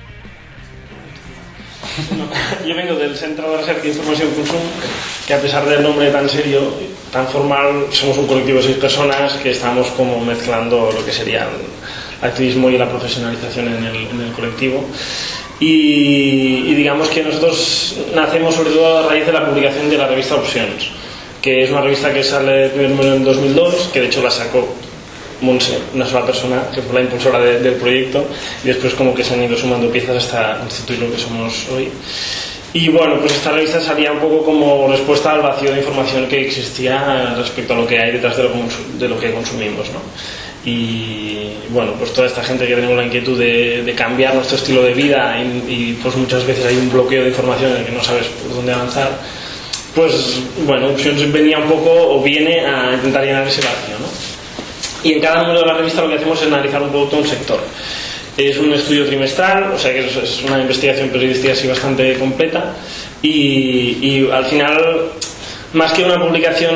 Yo vengo del Centro de Recerca e Información Consum, que a pesar del nombre tan serio, tan formal, somos un colectivo de seis personas que estamos como mezclando lo que sería el activismo y la profesionalización en el, en el colectivo. Y, y digamos que nosotros nacemos sobre todo a raíz de la publicación de la revista Opcions, que es una revista que sale el primer número en dos mil dos, que de hecho la sacó Montse, una sola persona, que fue la impulsora de, del proyecto, y después como que se han ido sumando piezas hasta constituir lo que somos hoy. Y bueno, pues esta revista salía un poco como respuesta al vacío de información que existía respecto a lo que hay detrás de lo, de lo que consumimos, ¿no? Y bueno, pues toda esta gente que tenemos la inquietud de, de cambiar nuestro estilo de vida y, y pues muchas veces hay un bloqueo de información en el que no sabes por dónde avanzar, pues bueno, Opcions venía un poco o viene a intentar llenar ese vacío, ¿no? Y en cada número de la revista lo que hacemos es analizar un poco un sector. Es un estudio trimestral, o sea que es una investigación periodística así bastante completa, y, y al final, más que una publicación,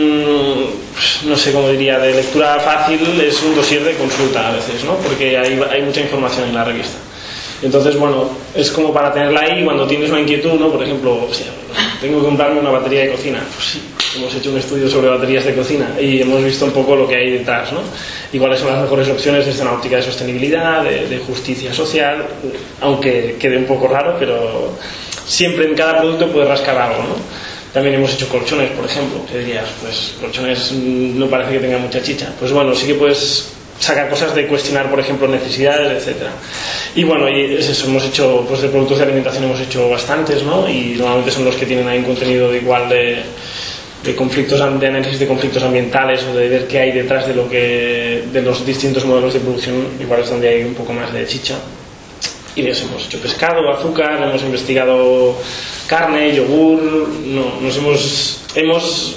no sé cómo diría, de lectura fácil, es un dossier de consulta a veces, ¿no? Porque hay, hay mucha información en la revista. Entonces, bueno, es como para tenerla ahí cuando tienes una inquietud, ¿no? Por ejemplo, o sea, tengo que comprarme una batería de cocina. Pues sí, hemos hecho un estudio sobre baterías de cocina y hemos visto un poco lo que hay detrás, ¿no? Y cuáles son las mejores opciones desde una óptica de sostenibilidad, de, de justicia social, aunque quede un poco raro, pero siempre en cada producto puedes rascar algo, ¿no? También hemos hecho colchones, por ejemplo, que dirías, pues colchones no parece que tengan mucha chicha. Pues bueno, sí que puedes sacar cosas de cuestionar, por ejemplo, necesidades, etcétera. Y bueno, y es eso, hemos hecho, pues de productos de alimentación hemos hecho bastantes, ¿no? Y normalmente son los que tienen ahí un contenido de igual de, de conflictos, de análisis de conflictos ambientales o de ver qué hay detrás de lo que, de los distintos modelos de producción, igual es donde hay un poco más de chicha. Y de eso hemos hecho pescado, azúcar, hemos investigado carne, yogur, no, nos hemos, hemos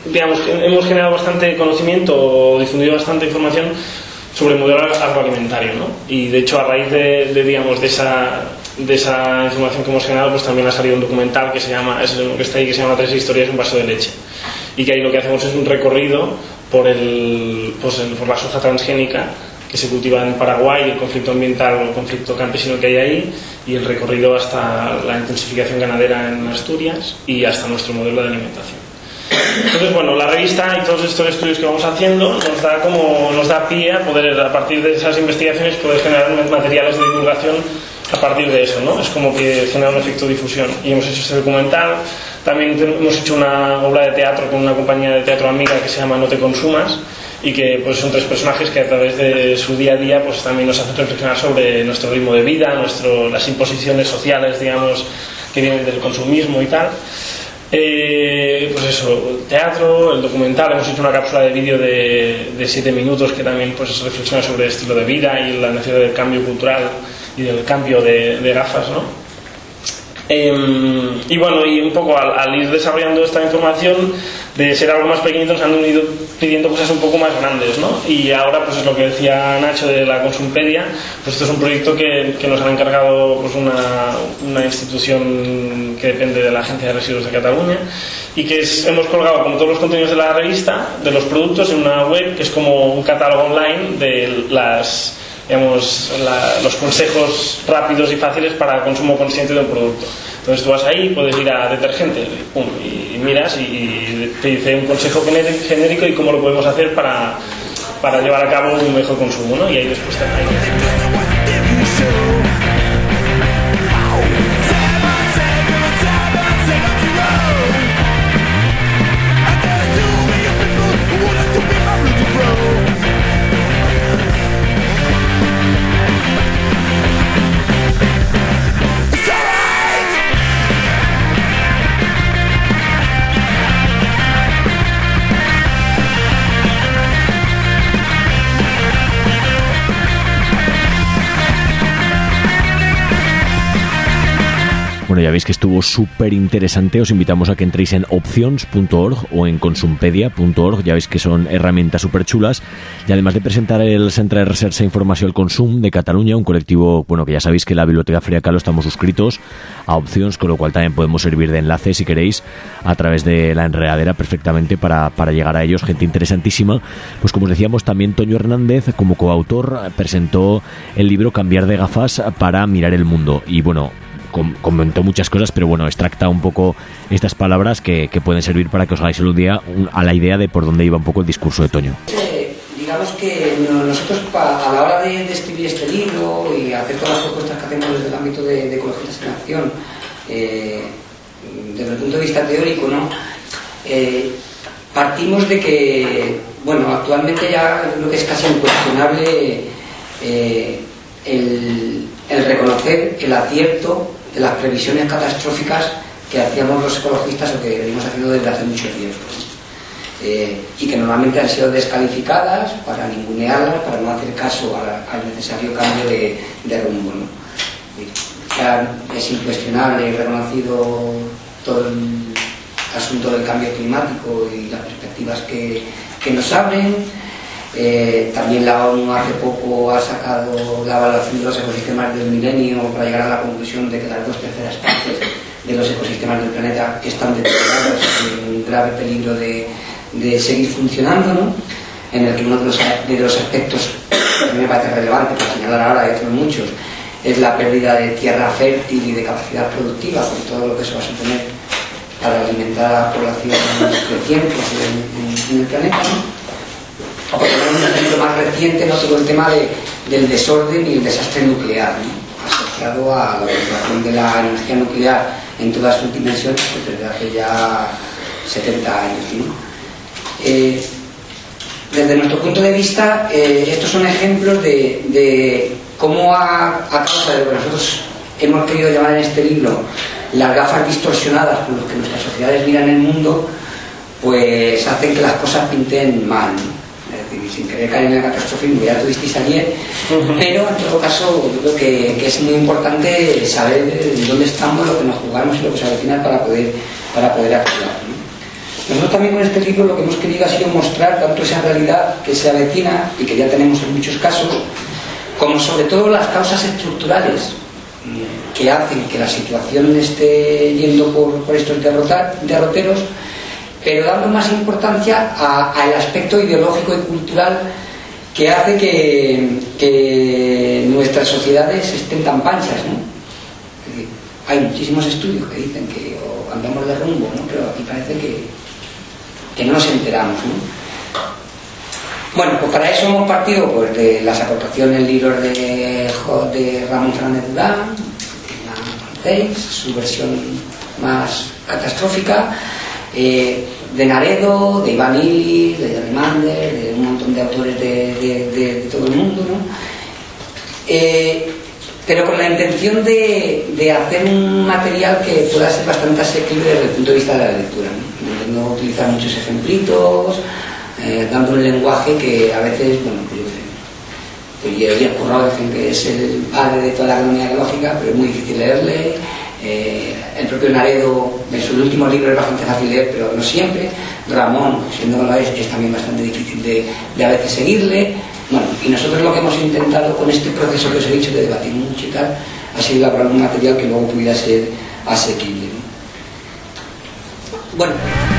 digamos, hemos generado bastante conocimiento o difundido bastante información sobre el modelo agroalimentario, ¿no? Y de hecho, a raíz de, de digamos, de esa, de esa información que hemos generado, pues también ha salido un documental que se llama, es lo que está ahí, que se llama Tres historias, un vaso de leche. Y que ahí lo que hacemos es un recorrido por, el, pues el, por la soja transgénica que se cultiva en Paraguay, el conflicto ambiental o el conflicto campesino que hay ahí, y el recorrido hasta la intensificación ganadera en Asturias y hasta nuestro modelo de alimentación. Entonces, bueno, la revista y todos estos estudios que vamos haciendo nos da como nos da pie a poder, a partir de esas investigaciones, poder generar materiales de divulgación a partir de eso, ¿no? Es como que genera un efecto de difusión. Y hemos hecho este documental, también hemos hecho una obra de teatro con una compañía de teatro amiga que se llama No te consumas, y que pues son tres personajes que a través de su día a día pues también nos hacen reflexionar sobre nuestro ritmo de vida, nuestro, las imposiciones sociales, digamos, que vienen del consumismo y tal. Eh, pues eso, el teatro, el documental, hemos hecho una cápsula de vídeo de, de siete minutos que también pues reflexiona sobre el estilo de vida y la necesidad del cambio cultural y del cambio de, de gafas, ¿no? Eh, y bueno, y un poco al, al ir desarrollando esta información, de ser algo más pequeñito, nos han ido pidiendo cosas un poco más grandes, ¿no? Y ahora, pues es lo que decía Nacho de la Consumpedia, pues esto es un proyecto que, que nos han encargado pues una, una institución que depende de la Agencia de Residuos de Cataluña, y que es, hemos colgado como todos los contenidos de la revista, de los productos, en una web que es como un catálogo online de las... digamos, la, los consejos rápidos y fáciles para el consumo consciente de un producto. Entonces tú vas ahí, puedes ir a detergente, pum, y, y miras y, y te dice un consejo genérico y cómo lo podemos hacer para, para llevar a cabo un mejor consumo, ¿no? Y ahí después te ahí. Bueno, ya veis que estuvo súper interesante. Os invitamos a que entréis en opcions punto org o en consumpedia punto org. Ya veis que son herramientas súper chulas. Y además de presentar el Centre de Recerca e Informació al Consum de Cataluña, un colectivo, bueno, que ya sabéis que la Biblioteca Frida Kahlo estamos suscritos a Opcions, con lo cual también podemos servir de enlace, si queréis, a través de la enredadera perfectamente para, para llegar a ellos. Gente interesantísima. Pues como os decíamos, también Toño Hernández, como coautor, presentó el libro Cambiar de gafas para mirar el mundo. Y bueno, comentó muchas cosas, pero bueno, extracta un poco estas palabras que, que pueden servir para que os hagáis un día un, a la idea de por dónde iba un poco el discurso de Toño. Eh, digamos que nosotros pa, a la hora de, de escribir este libro y hacer todas las propuestas que hacemos desde el ámbito de, de Ecologistas en Acción, eh, desde el punto de vista teórico, ¿no? Eh, partimos de que, bueno, actualmente ya creo que es casi incuestionable eh, el, el reconocer el acierto de las previsiones catastróficas que hacíamos los ecologistas o que venimos haciendo desde hace mucho tiempo, eh, y que normalmente han sido descalificadas para ningunearlas, para no hacer caso a la, al necesario cambio de, de rumbo, ¿no? Ya es incuestionable y reconocido todo el asunto del cambio climático y las perspectivas que, que nos abren. Eh, también la ONU hace poco ha sacado la evaluación de los ecosistemas del milenio para llegar a la conclusión de que las dos terceras partes de los ecosistemas del planeta están deteriorados en un grave peligro de, de seguir funcionando, ¿no? En el que uno de los, de los aspectos que a mí me parece relevante para señalar ahora, y otros muchos, es la pérdida de tierra fértil y de capacidad productiva, con todo lo que eso va a suponer para alimentar a la población creciente en, en, en el planeta, ¿no? O por poner un ejemplo más reciente, ¿no? Todo el tema de, del desorden y el desastre nuclear, ¿no? Asociado a la utilización de la energía nuclear en todas sus dimensiones, pues desde hace ya setenta años, ¿no? Eh, desde nuestro punto de vista, eh, estos son ejemplos de, de cómo a, a causa de lo que nosotros hemos querido llamar en este libro las gafas distorsionadas con las que nuestras sociedades miran el mundo, pues hacen que las cosas pinten mal, ¿no? Sin querer caer en el catastrofismo, ya tuvisteis ayer, pero en todo caso yo creo que, que es muy importante saber dónde estamos, lo que nos jugamos y lo que se avecina para poder, para poder actuar, ¿no? Nosotros también con este libro lo que hemos querido ha sido mostrar tanto esa realidad que se avecina y que ya tenemos en muchos casos, como sobre todo las causas estructurales que hacen que la situación esté yendo por, por estos derrotar, derroteros, pero dando más importancia al aspecto ideológico y cultural que hace que, que nuestras sociedades estén tan panchas, ¿no? Es decir, hay muchísimos estudios que dicen que oh, andamos de rumbo, ¿no? Pero aquí parece que, que no nos enteramos, ¿no? Bueno, pues para eso hemos partido pues, de las aportaciones libros de, de Ramón Fernández Durán, su versión más catastrófica, eh, de Naredo, de Iván Illich, de Jerry Mander, de un montón de autores de, de, de, de todo el mundo, ¿no? Eh, pero con la intención de, de hacer un material que pueda ser bastante asequible desde el punto de vista de la lectura, ¿no? Intentando utilizar muchos ejemplitos, eh, dando un lenguaje que a veces, bueno, pues yo sé, y el Currado dicen que es el padre de toda la economía lógica, pero es muy difícil leerle. Eh, el propio Naredo, en su último libro es bastante fácil leer, pero no siempre. Ramón, siendo como es, es también bastante difícil de, de a veces seguirle. Bueno, y nosotros lo que hemos intentado con este proceso que os he dicho de debatir mucho y tal, ha sido elaborar un material que luego pudiera ser asequible, ¿no? Bueno.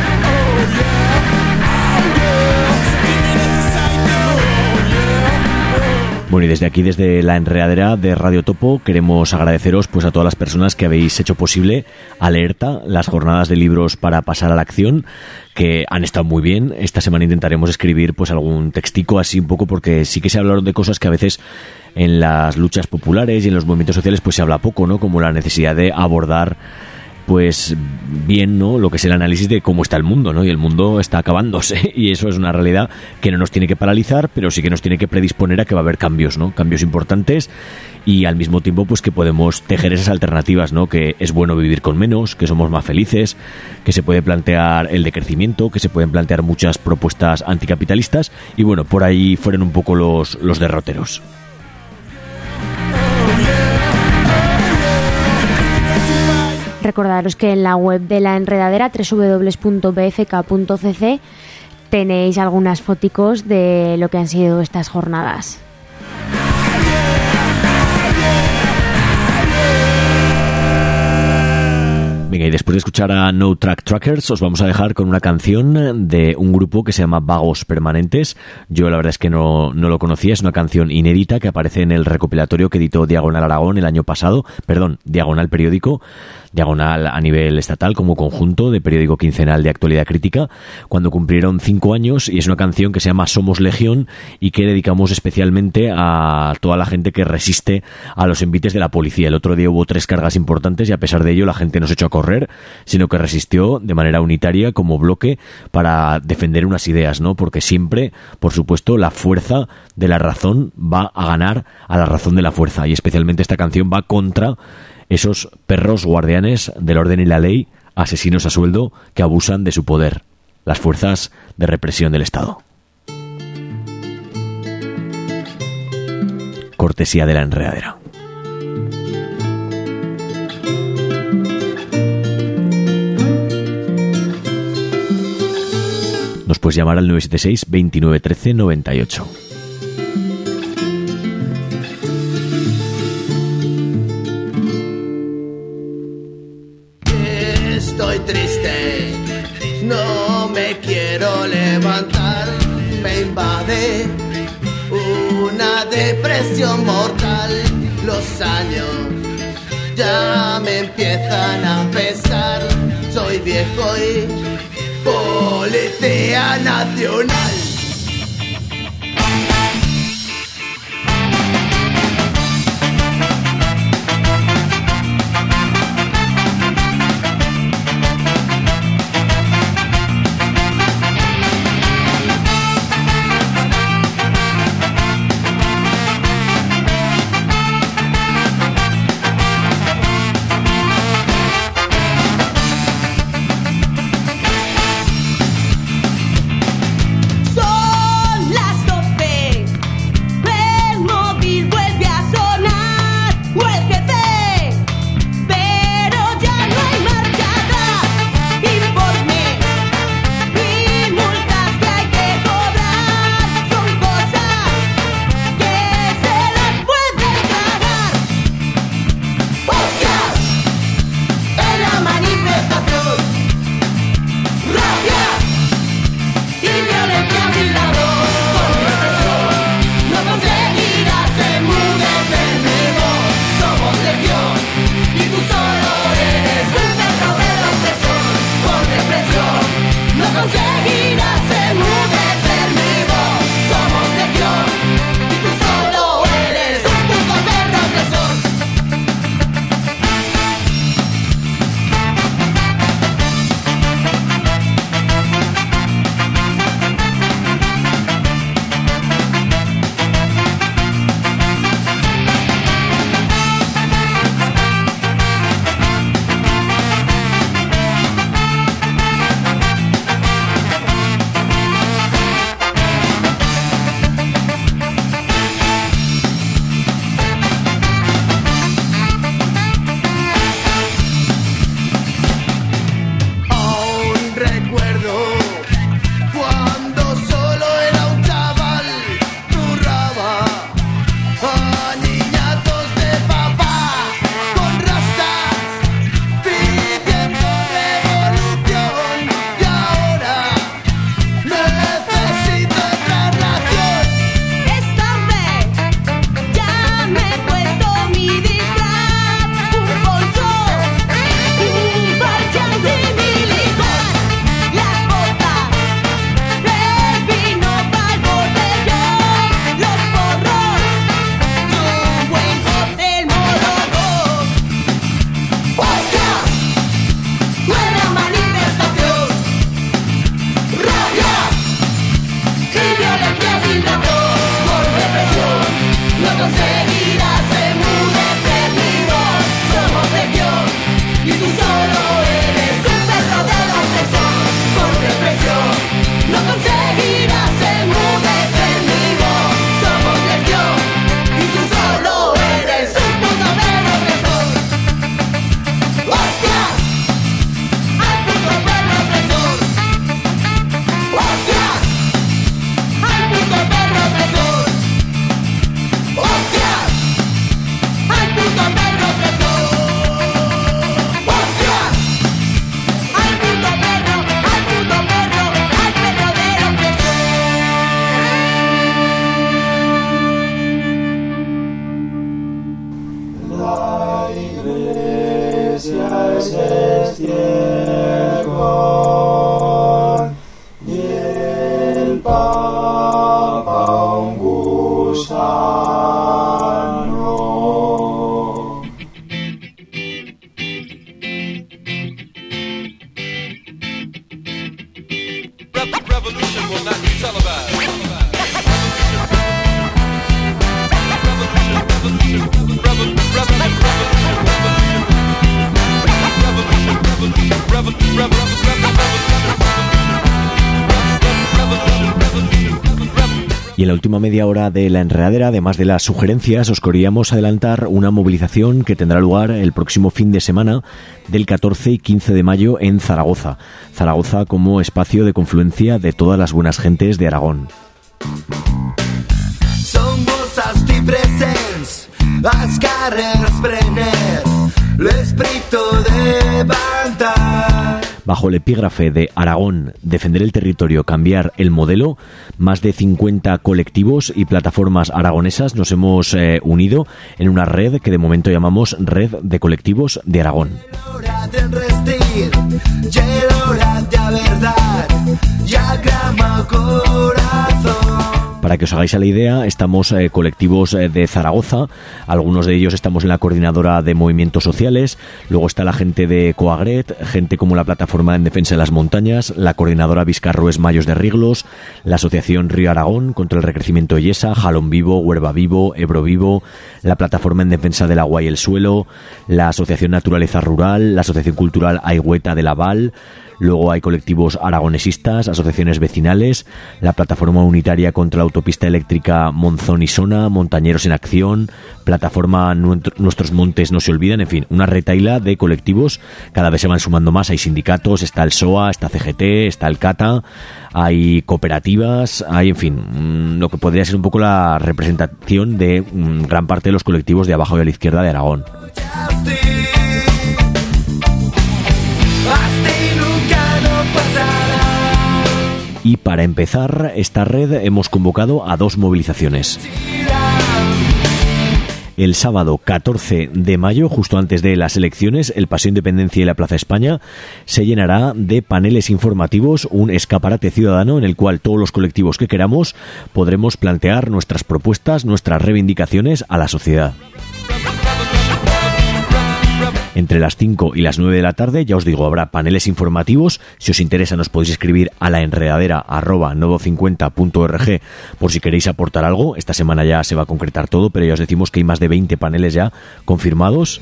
Bueno, y desde aquí, desde la enredadera de Radio Topo, queremos agradeceros pues a todas las personas que habéis hecho posible Alerta, las jornadas de libros para pasar a la acción, que han estado muy bien. Esta semana intentaremos escribir pues algún textico así un poco, porque sí que se hablaron de cosas que a veces en las luchas populares y en los movimientos sociales pues se habla poco, ¿no? Como la necesidad de abordar pues bien, ¿no?, lo que es el análisis de cómo está el mundo, ¿no? Y el mundo está acabándose, y eso es una realidad que no nos tiene que paralizar, pero sí que nos tiene que predisponer a que va a haber cambios, ¿no? Cambios importantes, y al mismo tiempo pues que podemos tejer esas alternativas, ¿no? Que es bueno vivir con menos, que somos más felices, que se puede plantear el decrecimiento, que se pueden plantear muchas propuestas anticapitalistas, y bueno, por ahí fueron un poco los, los derroteros. Recordaros que en la web de la enredadera doble u doble u doble u punto b f k punto c c tenéis algunas foticos de lo que han sido estas jornadas. Venga, y después de escuchar a No Track Trackers, os vamos a dejar con una canción de un grupo que se llama Vagos Permanentes. Yo la verdad es que no, no lo conocía, es una canción inédita que aparece en el recopilatorio que editó Diagonal Aragón el año pasado, perdón, Diagonal Periódico, Diagonal a nivel estatal como conjunto de periódico quincenal de actualidad crítica, cuando cumplieron cinco años, y es una canción que se llama Somos Legión y que dedicamos especialmente a toda la gente que resiste a los envites de la policía. El otro día hubo tres cargas importantes y a pesar de ello la gente no se echó a correr, sino que resistió de manera unitaria como bloque para defender unas ideas, ¿no? Porque siempre, por supuesto, la fuerza de la razón va a ganar a la razón de la fuerza, y especialmente esta canción va contra esos perros guardianes del orden y la ley, asesinos a sueldo que abusan de su poder, las fuerzas de represión del Estado. Cortesía de la enredadera. Nos puedes llamar al nueve siete seis, veintinueve, trece, noventa y ocho. Estoy triste, no me quiero levantar, me invade una depresión mortal. Los años ya me empiezan a pesar, soy viejo y Policía Nacional. So es estiércol y el papa un gusano. Revolution will not be televised. Y en la última media hora de la enredadera, además de las sugerencias, os queríamos adelantar una movilización que tendrá lugar el próximo fin de semana del catorce y quince de mayo en Zaragoza. Zaragoza como espacio de confluencia de todas las buenas gentes de Aragón. Som vostres presents, els carrers prener, l'esperit de banda. Bajo el epígrafe de Aragón, defender el territorio, cambiar el modelo, más de cincuenta colectivos y plataformas aragonesas nos hemos eh, unido en una red que de momento llamamos Red de Colectivos de Aragón. Para que os hagáis a la idea, estamos eh, colectivos eh, de Zaragoza, algunos de ellos estamos en la coordinadora de movimientos sociales, luego está la gente de Coagret, gente como la Plataforma en Defensa de las Montañas, la coordinadora Vizcarroes Mayos de Riglos, la Asociación Río Aragón contra el Recrecimiento de Yesa, Jalón Vivo, Huerva Vivo, Ebro Vivo, la Plataforma en Defensa del Agua y el Suelo, la Asociación Naturaleza Rural, la Asociación Cultural Aigüeta de Laval. Luego hay colectivos aragonesistas, asociaciones vecinales, la Plataforma Unitaria contra la Autopista Eléctrica Monzón y Sona, Montañeros en Acción, Plataforma Nuestros Montes No Se Olvidan, en fin, una retaila de colectivos, cada vez se van sumando más, hay sindicatos, está el S O A, está C G T, está el CATA, hay cooperativas, hay, en fin, lo que podría ser un poco la representación de gran parte de los colectivos de abajo y a la izquierda de Aragón. Y para empezar esta red hemos convocado a dos movilizaciones. El sábado catorce de mayo, justo antes de las elecciones, el Paseo Independencia y la Plaza España se llenará de paneles informativos, un escaparate ciudadano en el cual todos los colectivos que queramos podremos plantear nuestras propuestas, nuestras reivindicaciones a la sociedad. Entre las cinco y las nueve de la tarde, ya os digo, habrá paneles informativos. Si os interesa, nos podéis escribir a la enredadera arroba nodo cincuenta punto org por si queréis aportar algo. Esta semana ya se va a concretar todo, pero ya os decimos que hay más de veinte paneles ya confirmados.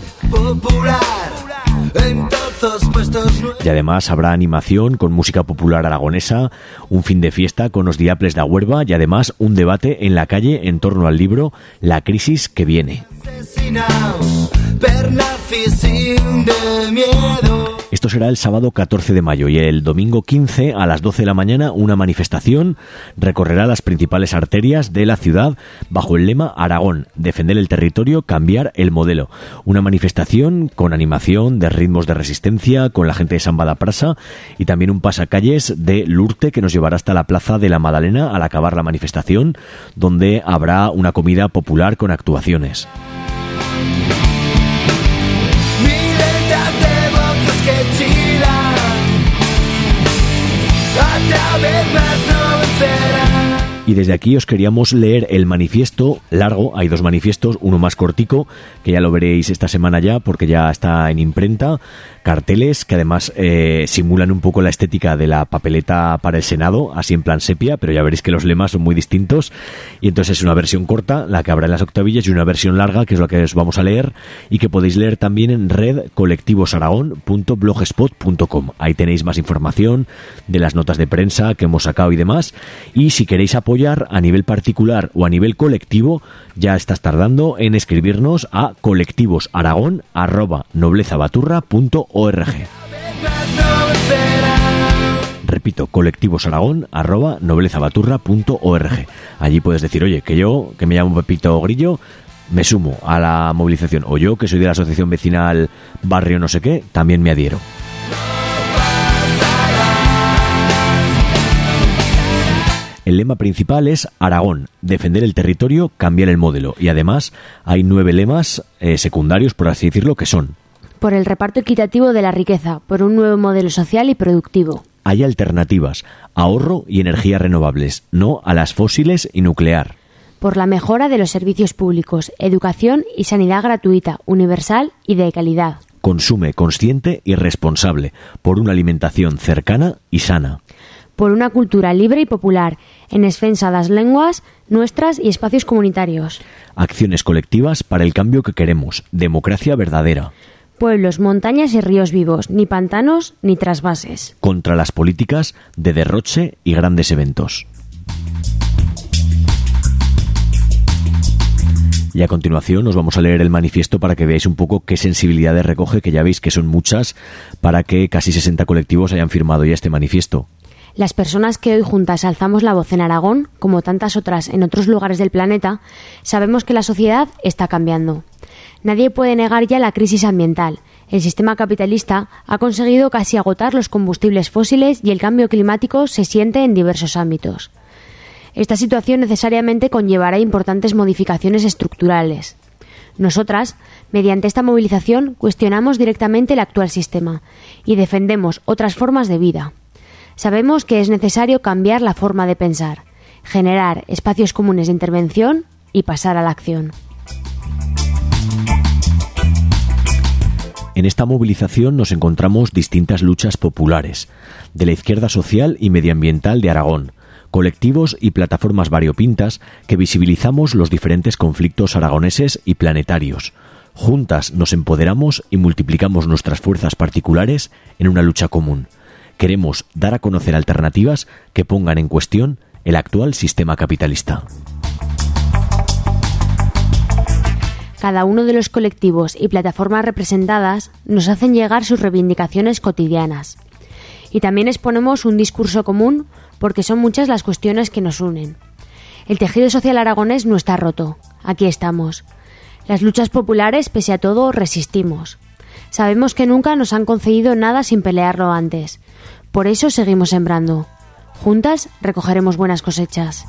Y además habrá animación con música popular aragonesa, un fin de fiesta con los diaples de Huerva y además un debate en la calle en torno al libro La crisis que viene. Esto será el sábado catorce de mayo y el domingo quince a las doce de la mañana una manifestación recorrerá las principales arterias de la ciudad bajo el lema Aragón, defender el territorio, cambiar el modelo. Una manifestación con animación de ritmos de resistencia, con la gente de San Badaprasa y también un pasacalles de Lurte que nos llevará hasta la Plaza de la Madalena al acabar la manifestación, donde habrá una comida popular con actuaciones. Y desde aquí os queríamos leer el manifiesto largo, hay dos manifiestos, uno más cortico, que ya lo veréis esta semana ya, porque ya está en imprenta, carteles que además eh, simulan un poco la estética de la papeleta para el Senado, así en plan sepia, pero ya veréis que los lemas son muy distintos, y entonces es una versión corta, la que habrá en las octavillas, y una versión larga, que es la que os vamos a leer, y que podéis leer también en red colectivosaragón punto blogspot punto com. Ahí tenéis más información de las notas de prensa que hemos sacado y demás, y si queréis apoyar a nivel particular o a nivel colectivo, ya estás tardando en escribirnos a colectivosaragón arroba noblezabaturra punto org. Repito, colectivosaragón arroba noblezabaturra punto org. Allí puedes decir, oye, que yo, que me llamo Pepito Grillo, me sumo a la movilización, o yo, que soy de la asociación vecinal barrio no sé qué, también me adhiero. El lema principal es Aragón, defender el territorio, cambiar el modelo. Y además hay nueve lemas eh, secundarios, por así decirlo, que son... por el reparto equitativo de la riqueza, por un nuevo modelo social y productivo. Hay alternativas, ahorro y energías renovables, no a las fósiles y nuclear. Por la mejora de los servicios públicos, educación y sanidad gratuita, universal y de calidad. Consume consciente y responsable, por una alimentación cercana y sana. Por una cultura libre y popular, en defensa de las lenguas nuestras y espacios comunitarios. Acciones colectivas para el cambio que queremos, democracia verdadera. Pueblos, montañas y ríos vivos, ni pantanos ni trasvases. Contra las políticas de derroche y grandes eventos. Y a continuación os vamos a leer el manifiesto para que veáis un poco qué sensibilidades recoge, que ya veis que son muchas, para que casi sesenta colectivos hayan firmado ya este manifiesto. Las personas que hoy juntas alzamos la voz en Aragón, como tantas otras en otros lugares del planeta, sabemos que la sociedad está cambiando. Nadie puede negar ya la crisis ambiental. El sistema capitalista ha conseguido casi agotar los combustibles fósiles y el cambio climático se siente en diversos ámbitos. Esta situación necesariamente conllevará importantes modificaciones estructurales. Nosotras, mediante esta movilización, cuestionamos directamente el actual sistema y defendemos otras formas de vida. Sabemos que es necesario cambiar la forma de pensar, generar espacios comunes de intervención y pasar a la acción. En esta movilización nos encontramos distintas luchas populares, de la izquierda social y medioambiental de Aragón, colectivos y plataformas variopintas que visibilizamos los diferentes conflictos aragoneses y planetarios. Juntas nos empoderamos y multiplicamos nuestras fuerzas particulares en una lucha común. Queremos dar a conocer alternativas que pongan en cuestión el actual sistema capitalista. Cada uno de los colectivos y plataformas representadas nos hacen llegar sus reivindicaciones cotidianas. Y también exponemos un discurso común porque son muchas las cuestiones que nos unen. El tejido social aragonés no está roto. Aquí estamos. Las luchas populares, pese a todo, resistimos. Sabemos que nunca nos han concedido nada sin pelearlo antes. Por eso seguimos sembrando. Juntas recogeremos buenas cosechas.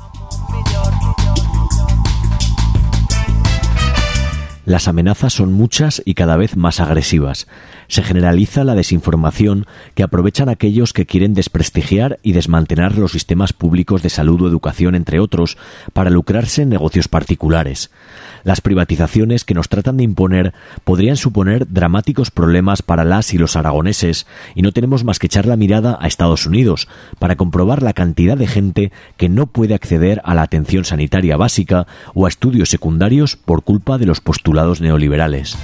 Las amenazas son muchas y cada vez más agresivas. Se generaliza la desinformación que aprovechan aquellos que quieren desprestigiar y desmantelar los sistemas públicos de salud o educación, entre otros, para lucrarse en negocios particulares. Las privatizaciones que nos tratan de imponer podrían suponer dramáticos problemas para las y los aragoneses, y no tenemos más que echar la mirada a Estados Unidos para comprobar la cantidad de gente que no puede acceder a la atención sanitaria básica o a estudios secundarios por culpa de los postulados neoliberales.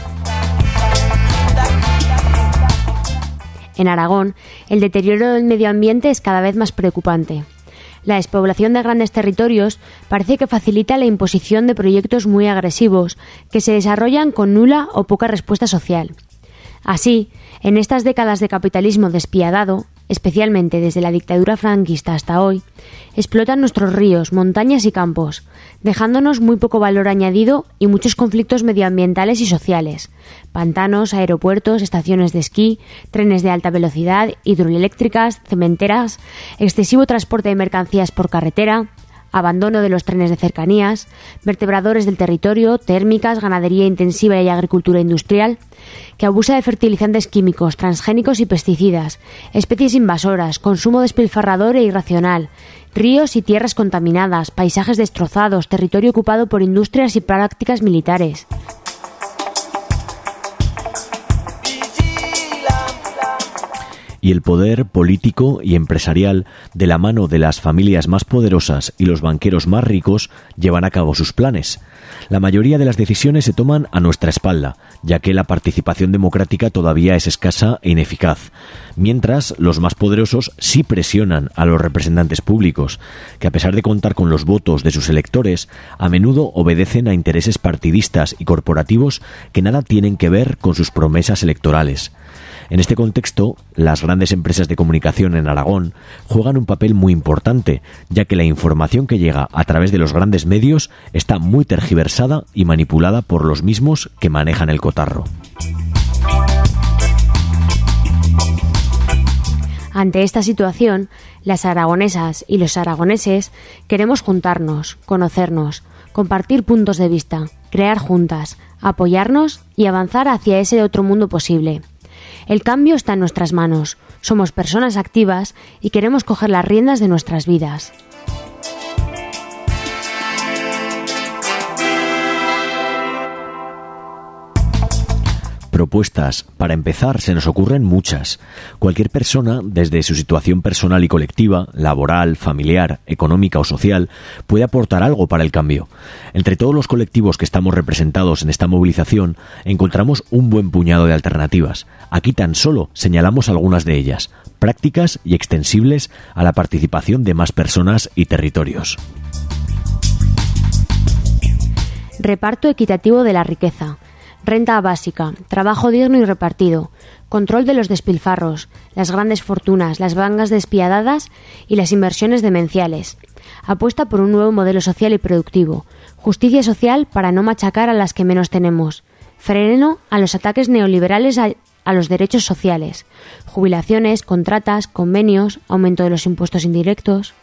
En Aragón, el deterioro del medio ambiente es cada vez más preocupante. La despoblación de grandes territorios parece que facilita la imposición de proyectos muy agresivos que se desarrollan con nula o poca respuesta social. Así, en estas décadas de capitalismo despiadado, especialmente desde la dictadura franquista hasta hoy, explotan nuestros ríos, montañas y campos, dejándonos muy poco valor añadido y muchos conflictos medioambientales y sociales: pantanos, aeropuertos, estaciones de esquí, trenes de alta velocidad, hidroeléctricas, cementeras, excesivo transporte de mercancías por carretera, abandono de los trenes de cercanías, vertebradores del territorio, térmicas, ganadería intensiva y agricultura industrial, que abusa de fertilizantes químicos, transgénicos y pesticidas, especies invasoras, consumo despilfarrador e irracional, ríos y tierras contaminadas, paisajes destrozados, territorio ocupado por industrias y prácticas militares. Y el poder político y empresarial, de la mano de las familias más poderosas y los banqueros más ricos, llevan a cabo sus planes. La mayoría de las decisiones se toman a nuestra espalda, ya que la participación democrática todavía es escasa e ineficaz, mientras los más poderosos sí presionan a los representantes públicos, que a pesar de contar con los votos de sus electores, a menudo obedecen a intereses partidistas y corporativos que nada tienen que ver con sus promesas electorales. En este contexto, las grandes empresas de comunicación en Aragón juegan un papel muy importante, ya que la información que llega a través de los grandes medios está muy tergiversada y manipulada por los mismos que manejan el cotarro. Ante esta situación, las aragonesas y los aragoneses queremos juntarnos, conocernos, compartir puntos de vista, crear juntas, apoyarnos y avanzar hacia ese otro mundo posible. El cambio está en nuestras manos, somos personas activas y queremos coger las riendas de nuestras vidas. Propuestas, para empezar, se nos ocurren muchas. Cualquier persona, desde su situación personal y colectiva, laboral, familiar, económica o social, puede aportar algo para el cambio. Entre todos los colectivos que estamos representados en esta movilización, encontramos un buen puñado de alternativas. Aquí tan solo señalamos algunas de ellas, prácticas y extensibles a la participación de más personas y territorios. Reparto equitativo de la riqueza. Renta básica, trabajo digno y repartido, control de los despilfarros, las grandes fortunas, las bandas despiadadas y las inversiones demenciales. Apuesta por un nuevo modelo social y productivo, justicia social para no machacar a las que menos tenemos, freno a los ataques neoliberales a, a los derechos sociales, jubilaciones, contratas, convenios, aumento de los impuestos indirectos.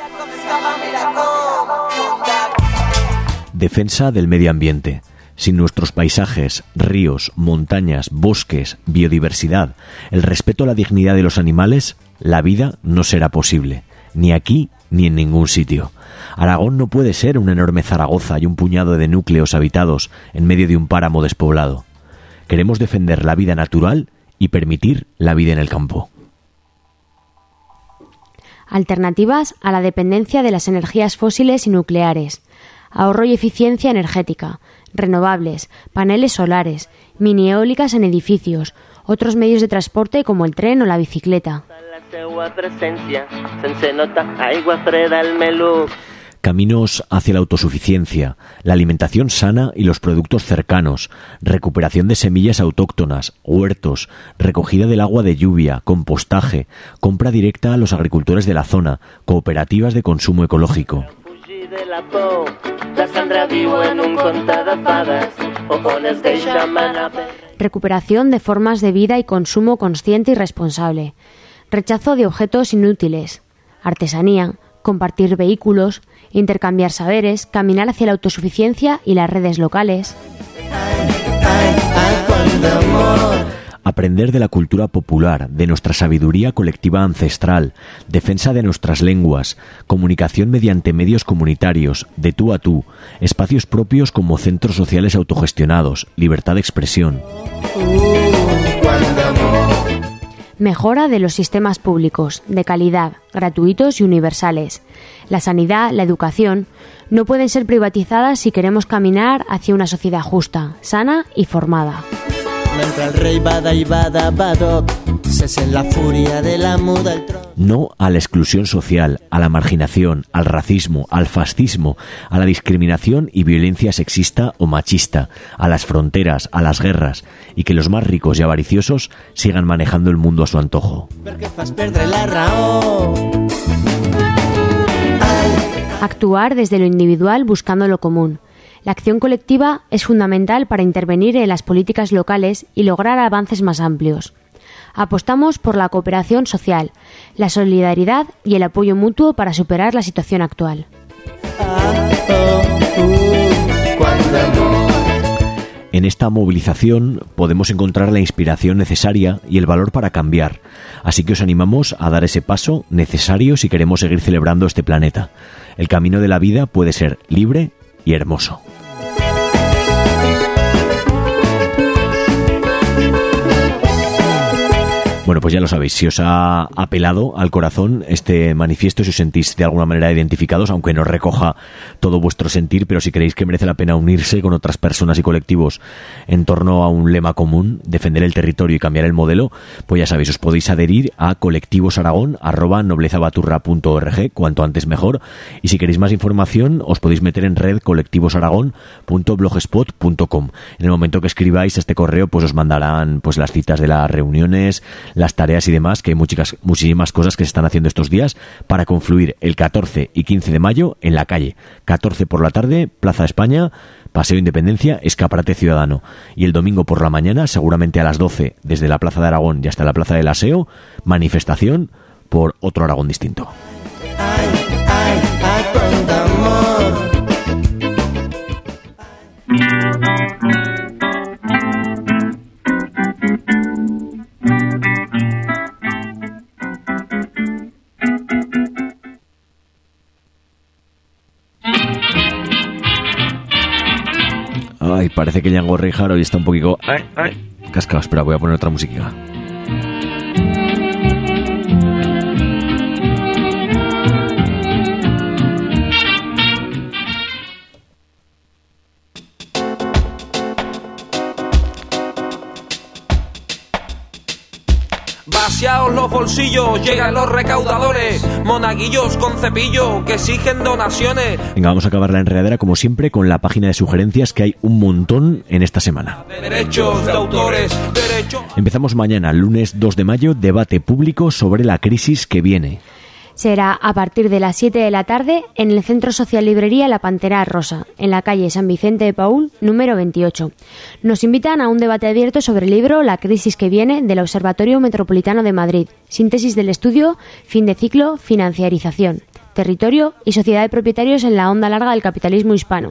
Defensa del medio ambiente. Sin nuestros paisajes, ríos, montañas, bosques, biodiversidad, el respeto a la dignidad de los animales, la vida no será posible, ni aquí ni en ningún sitio. Aragón no puede ser una enorme Zaragoza y un puñado de núcleos habitados en medio de un páramo despoblado. Queremos defender la vida natural y permitir la vida en el campo. Alternativas a la dependencia de las energías fósiles y nucleares. Ahorro y eficiencia energética, renovables, paneles solares, mini eólicas en edificios, otros medios de transporte como el tren o la bicicleta. Caminos hacia la autosuficiencia, la alimentación sana y los productos cercanos, recuperación de semillas autóctonas, huertos, recogida del agua de lluvia, compostaje, compra directa a los agricultores de la zona, cooperativas de consumo ecológico. De la por, la Sandra viu en un conte de fades, o on es deixa manar. Recuperación de formas de vida y consumo consciente y responsable. Rechazo de objetos inútiles. Artesanía, compartir vehículos, intercambiar saberes, caminar hacia la autosuficiencia y las redes locales. Aprender de la cultura popular, de nuestra sabiduría colectiva ancestral, defensa de nuestras lenguas, comunicación mediante medios comunitarios, de tú a tú, espacios propios como centros sociales autogestionados, libertad de expresión. Mejora de los sistemas públicos, de calidad, gratuitos y universales. La sanidad, la educación, no pueden ser privatizadas si queremos caminar hacia una sociedad justa, sana y formada. Mentre el rei bada i bada badoc, se sent la fúria de la muda el tron. No a la exclusión social, a la marginación, al racismo, al fascismo, a la discriminación y violencia sexista o machista, a las fronteras, a las guerras, y que los más ricos y avariciosos sigan manejando el mundo a su antojo. Perquè fas perdre la raó. Actuar desde lo individual buscando lo común. La acción colectiva es fundamental para intervenir en las políticas locales y lograr avances más amplios. Apostamos por la cooperación social, la solidaridad y el apoyo mutuo para superar la situación actual. En esta movilización podemos encontrar la inspiración necesaria y el valor para cambiar, así que os animamos a dar ese paso necesario si queremos seguir celebrando este planeta. El camino de la vida puede ser libre y hermoso. Bueno, pues ya lo sabéis, si os ha apelado al corazón este manifiesto, si os sentís de alguna manera identificados, aunque no recoja todo vuestro sentir, pero si creéis que merece la pena unirse con otras personas y colectivos en torno a un lema común, defender el territorio y cambiar el modelo, pues ya sabéis, os podéis adherir a colectivosaragón arroba noblezabaturra punto org, cuanto antes mejor, y si queréis más información os podéis meter en red colectivosaragón punto blogspot punto com. En el momento que escribáis este correo, pues os mandarán pues las citas de las reuniones, las tareas y demás, que hay muchas, muchísimas cosas que se están haciendo estos días para confluir el catorce y quince de mayo en la calle. catorce por la tarde, Plaza España, Paseo Independencia, Escaparate Ciudadano. Y el domingo por la mañana, seguramente a las doce, desde la Plaza de Aragón y hasta la Plaza del Aseo, manifestación por otro Aragón distinto. Ay, ay, ay, cuánto amor. parece que Django Reinhardt hoy está un poquito... Ay, ay. Cascado, espera, voy a poner otra musiquita. Vaciaos los bolsillos, llegan los recaudadores, monaguillos con cepillo que exigen donaciones. Venga, vamos a acabar la enredadera como siempre con la página de sugerencias, que hay un montón en esta semana. Derechos de autores, derechos... Empezamos mañana, lunes dos de mayo, debate público sobre la crisis que viene. Será a partir de las siete de la tarde en el Centro Social Librería La Pantera Rosa, en la calle San Vicente de Paúl, número veintiocho. Nos invitan a un debate abierto sobre el libro La crisis que viene, del Observatorio Metropolitano de Madrid. Síntesis del estudio, fin de ciclo, financiarización, territorio y sociedad de propietarios en la onda larga del capitalismo hispano.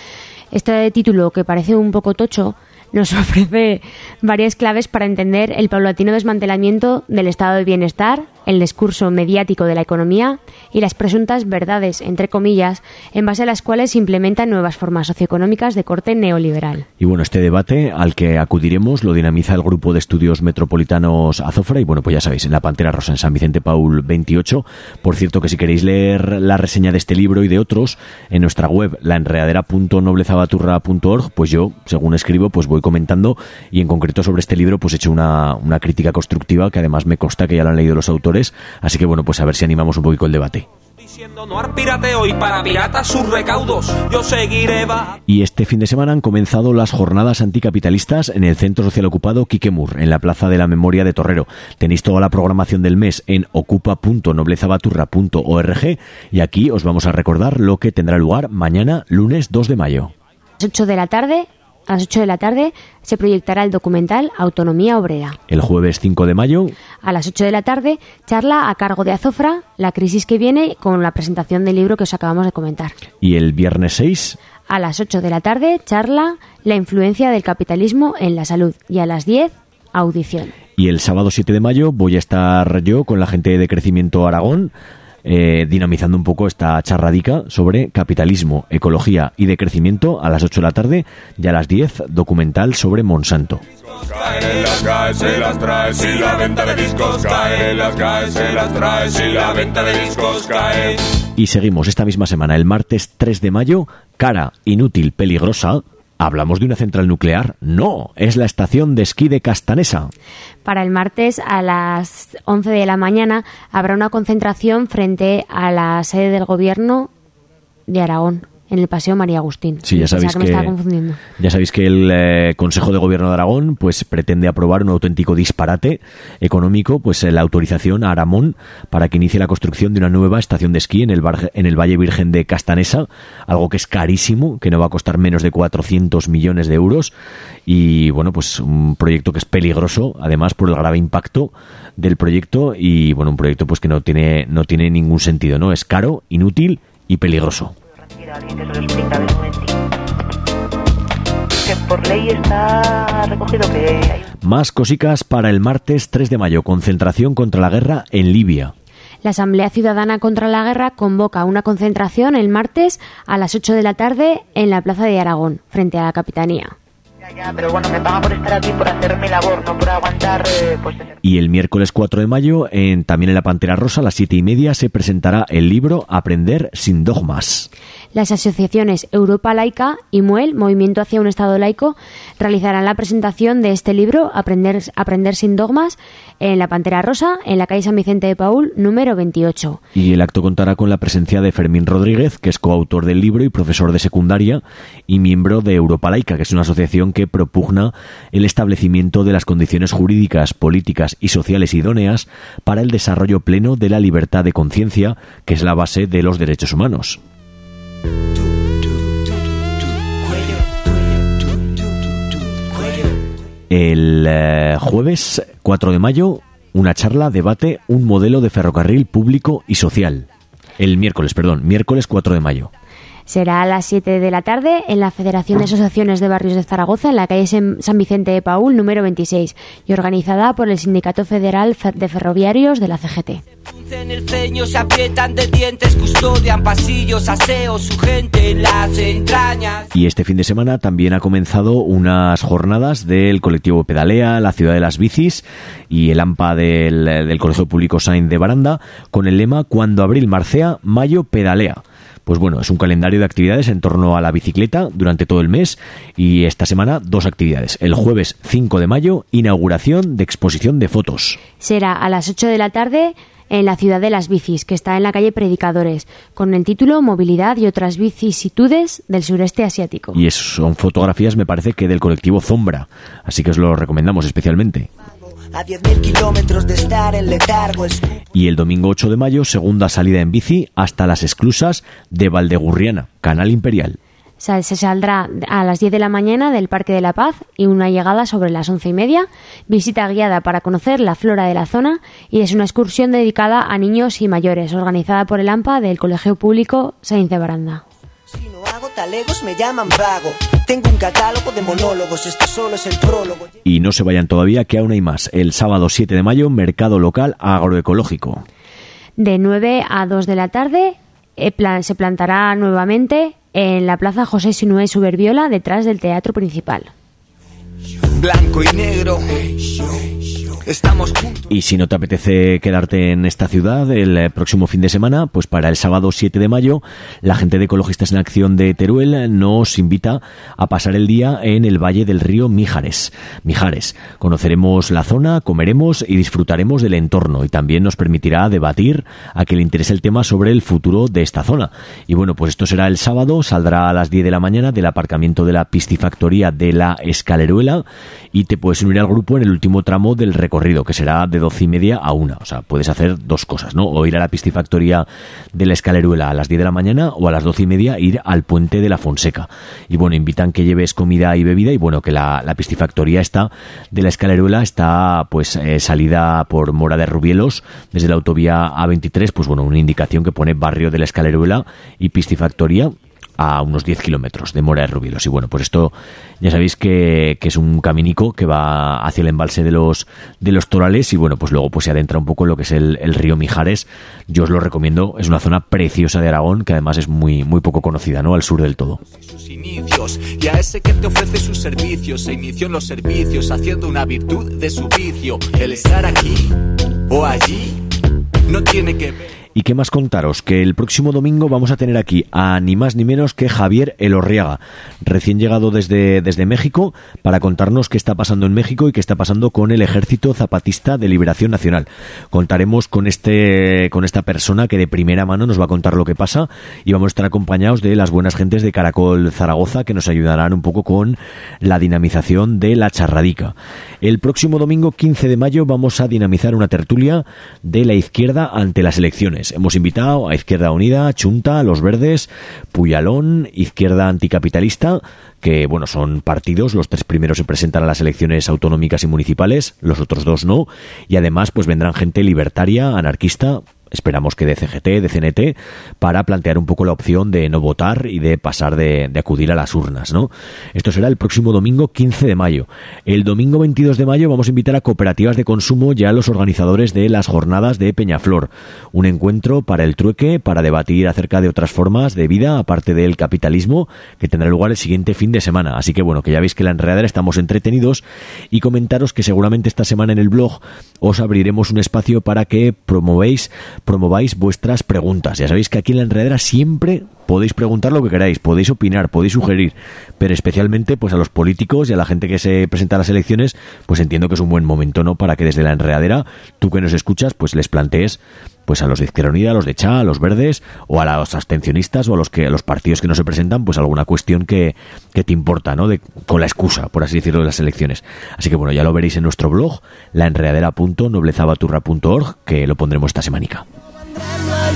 Este título, que parece un poco tocho, nos ofrece varias claves para entender el paulatino desmantelamiento del estado de bienestar, el discurso mediático de la economía y las presuntas verdades, entre comillas, en base a las cuales se implementan nuevas formas socioeconómicas de corte neoliberal. Y bueno, este debate al que acudiremos lo dinamiza el Grupo de Estudios Metropolitanos Azofra y bueno, pues ya sabéis, en La Pantera Rosa, en San Vicente Paúl veintiocho. Por cierto, que si queréis leer la reseña de este libro y de otros, en nuestra web, la enredadera punto noblezabaturra punto org, pues yo, según escribo, pues voy comentando y en concreto sobre este libro pues he hecho una, una crítica constructiva que además me consta que ya lo han leído los autores. Así que bueno, pues a ver si animamos un poquito el debate. Diciendo no al pirateo y para piratas sus recaudos, yo seguiré va. Y este fin de semana han comenzado las jornadas anticapitalistas en el Centro Social Ocupado Quiquemur, en la Plaza de la Memoria de Torrero. Tenéis toda la programación del mes en ocupa punto noblezabaturra punto org y aquí os vamos a recordar lo que tendrá lugar mañana, lunes dos de mayo. A las ocho de la tarde... A las ocho de la tarde se proyectará el documental Autonomía Obrera. El jueves cinco de mayo. A las ocho de la tarde, charla a cargo de Azofra, La crisis que viene, con la presentación del libro que os acabamos de comentar. Y el viernes seis. A las ocho de la tarde, charla La influencia del capitalismo en la salud. Y a las diez, audición. Y el sábado siete de mayo voy a estar yo con la gente de Crecimiento Aragón, Eh, dinamizando un poco esta charradica sobre capitalismo, ecología y decrecimiento a las ocho de la tarde y a las diez documental sobre Monsanto. Caen las caes, se las trae, si la venta de discos cae, las caes, se las trae, si la venta de discos cae. Y seguimos esta misma semana, el martes tres de mayo, cara, inútil, peligrosa. ¿Hablamos de una central nuclear? No, es la estación de esquí de Castanesa. Para el martes a las once de la mañana habrá una concentración frente a la sede del Gobierno de Aragón, en el Paseo María Agustín. Sí, ya sabéis que, que, me estaba confundiendo. ya sabéis que el eh, Consejo de Gobierno de Aragón pues pretende aprobar un auténtico disparate económico, pues eh, la autorización a Aramón para que inicie la construcción de una nueva estación de esquí en el, bar, en el Valle Virgen de Castanesa, algo que es carísimo, que no va a costar menos de cuatrocientos millones de euros y bueno, pues un proyecto que es peligroso, además por el grave impacto del proyecto y bueno, un proyecto pues que no tiene no tiene ningún sentido, ¿no? Es caro, inútil y peligroso. Alguien que se lo explica, de un momentito. Que por ley está recogido que hay... Más cosicas para el martes tres de mayo, concentración contra la guerra en Libia. La Asamblea Ciudadana contra la Guerra convoca una concentración el martes a las ocho de la tarde en la Plaza de Aragón, frente a la Capitanía. Ya, ya, pero bueno, me pagan por estar aquí, por hacer mi labor, no por aguantar... Eh, pues... Y el miércoles cuatro de mayo, en, también en la Pantera Rosa, a las siete y media, se presentará el libro Aprender sin dogmas. Las asociaciones Europa Laica y MUEL, Movimiento hacia un Estado Laico, realizarán la presentación de este libro, Aprender, Aprender sin dogmas, en la Pantera Rosa, en la calle San Vicente de Paúl, número veintiocho. Y el acto contará con la presencia de Fermín Rodríguez, que es coautor del libro y profesor de secundaria, y miembro de Europa Laica, que es una asociación que propugna el establecimiento de las condiciones jurídicas, políticas y sociales idóneas para el desarrollo pleno de la libertad de conciencia, que es la base de los derechos humanos. El eh, jueves cuatro de mayo, una charla, debate, un modelo de ferrocarril público y social. El miércoles, perdón, miércoles cuatro de mayo. Será a las siete de la tarde en la Federación de Asociaciones de Barrios de Zaragoza, en la calle San Vicente de Paúl, número veintiséis, y organizada por el Sindicato Federal de Ferroviarios de la C G T. En el ceño se aprietan de dientes, custodian pasillos, aseo, su gente en las entrañas. Y este fin de semana también ha comenzado unas jornadas del colectivo Pedalea, la ciudad de las bicis y el AMPA del, del Colegio Público Sainz de Baranda, con el lema Cuando abril marcea, mayo pedalea. Pues bueno, es un calendario de actividades en torno a la bicicleta durante todo el mes y esta semana dos actividades. El jueves cinco de mayo, inauguración de exposición de fotos. Será a las ocho de la tarde en la ciudad de las bicis, que está en la calle Predicadores, con el título Movilidad y otras vicisitudes del sureste asiático. Y es, son fotografías, me parece, que del colectivo Zombra, así que os lo recomendamos especialmente. A diez mil kilómetros de estar en letargo. Y el domingo ocho de mayo, segunda salida en bici hasta las esclusas de Valdegurriana, Canal Imperial. Se saldrá a las diez de la mañana del Parque de la Paz y una llegada sobre las once y media, visita guiada para conocer la flora de la zona y es una excursión dedicada a niños y mayores, organizada por el AMPA del Colegio Público Sainz de Baranda. Si no hago talegos me llaman vago. Tengo un catálogo de monólogos, esto solo es el prólogo. Y no se vayan todavía, que aún hay más. El sábado siete de mayo, mercado local agroecológico. De nueve a dos de la tarde eh, plan, se plantará nuevamente en la plaza José Sinué Suberbiola, detrás del teatro principal. Blanco y negro. Estamos juntos. Y si no te apetece quedarte en esta ciudad el próximo fin de semana, pues para el sábado siete de mayo, la gente de Ecologistas en Acción de Teruel nos invita a pasar el día en el Valle del Río Mijares. Mijares. Conoceremos la zona, comeremos y disfrutaremos del entorno y también nos permitirá debatir a quien le interese el tema sobre el futuro de esta zona. Y bueno, pues esto será el sábado, saldrá a las diez de la mañana del aparcamiento de la piscifactoría de la Escaleruela y te puedes unir al grupo en el último tramo del recorrido. Recorrido, que será de doce y media a una. O sea, puedes hacer dos cosas, ¿no? O ir a la piscifactoría de la Escaleruela a las diez de la mañana o a las doce y media ir al puente de la Fonseca. Y bueno, invitan que lleves comida y bebida y bueno, que la, la piscifactoría está de la Escaleruela está pues eh, salida por Mora de Rubielos desde la autovía A veintitrés, pues bueno, una indicación que pone barrio de la Escaleruela y piscifactoría a unos diez kilómetros de Mora de Rubielos. Y bueno, pues esto ya sabéis que, que es un caminico que va hacia el embalse de los de los Torales y bueno, pues luego pues se adentra un poco en lo que es el, el río Mijares. Yo os lo recomiendo, es una zona preciosa de Aragón que además es muy, muy poco conocida, ¿no? Al sur del todo. Sus inicios, y a ese que te ofrece sus servicios, se inició en los servicios haciendo una virtud de su vicio. El estar aquí o allí no tiene que ver. ¿Y qué más contaros? Que el próximo domingo vamos a tener aquí a ni más ni menos que Javier Elorriaga, recién llegado desde, desde México, para contarnos qué está pasando en México y qué está pasando con el Ejército Zapatista de Liberación Nacional. Contaremos con este con esta persona que de primera mano nos va a contar lo que pasa y vamos a estar acompañados de las buenas gentes de Caracol Zaragoza que nos ayudarán un poco con la dinamización de la charradica. El próximo domingo quince de mayo vamos a dinamizar una tertulia de la izquierda ante las elecciones. Hemos invitado a Izquierda Unida, Chunta, Los Verdes, Puyalón, Izquierda Anticapitalista, que bueno, son partidos, los tres primeros se presentan a las elecciones autonómicas y municipales, los otros dos no, y además pues vendrán gente libertaria, anarquista, esperamos que de C G T, de C N T, para plantear un poco la opción de no votar y de pasar de, de acudir a las urnas, ¿no? Esto será el próximo domingo quince de mayo. El domingo veintidós de mayo vamos a invitar a cooperativas de consumo ya a los organizadores de las jornadas de Peñaflor. Un encuentro para el trueque, para debatir acerca de otras formas de vida, aparte del capitalismo, que tendrá lugar el siguiente fin de semana. Así que bueno, que ya veis que en la enredadera estamos entretenidos y comentaros que seguramente esta semana en el blog os abriremos un espacio para que promovéis promováis vuestras preguntas. Ya sabéis que aquí en la enredadera siempre podéis preguntar lo que queráis, podéis opinar, podéis sugerir, pero especialmente pues a los políticos y a la gente que se presenta a las elecciones, pues entiendo que es un buen momento, ¿no? Para que desde la enredadera, tú que nos escuchas, pues les plantees pues a los de Izquierda Unida, a los de Cha, a los verdes o a los abstencionistas o a los que a los partidos que no se presentan, pues alguna cuestión que, que te importa, ¿no? De, con la excusa, por así decirlo, de las elecciones. Así que bueno, ya lo veréis en nuestro blog, la enredadera punto nobleza baturra punto org, que lo pondremos esta semanica. La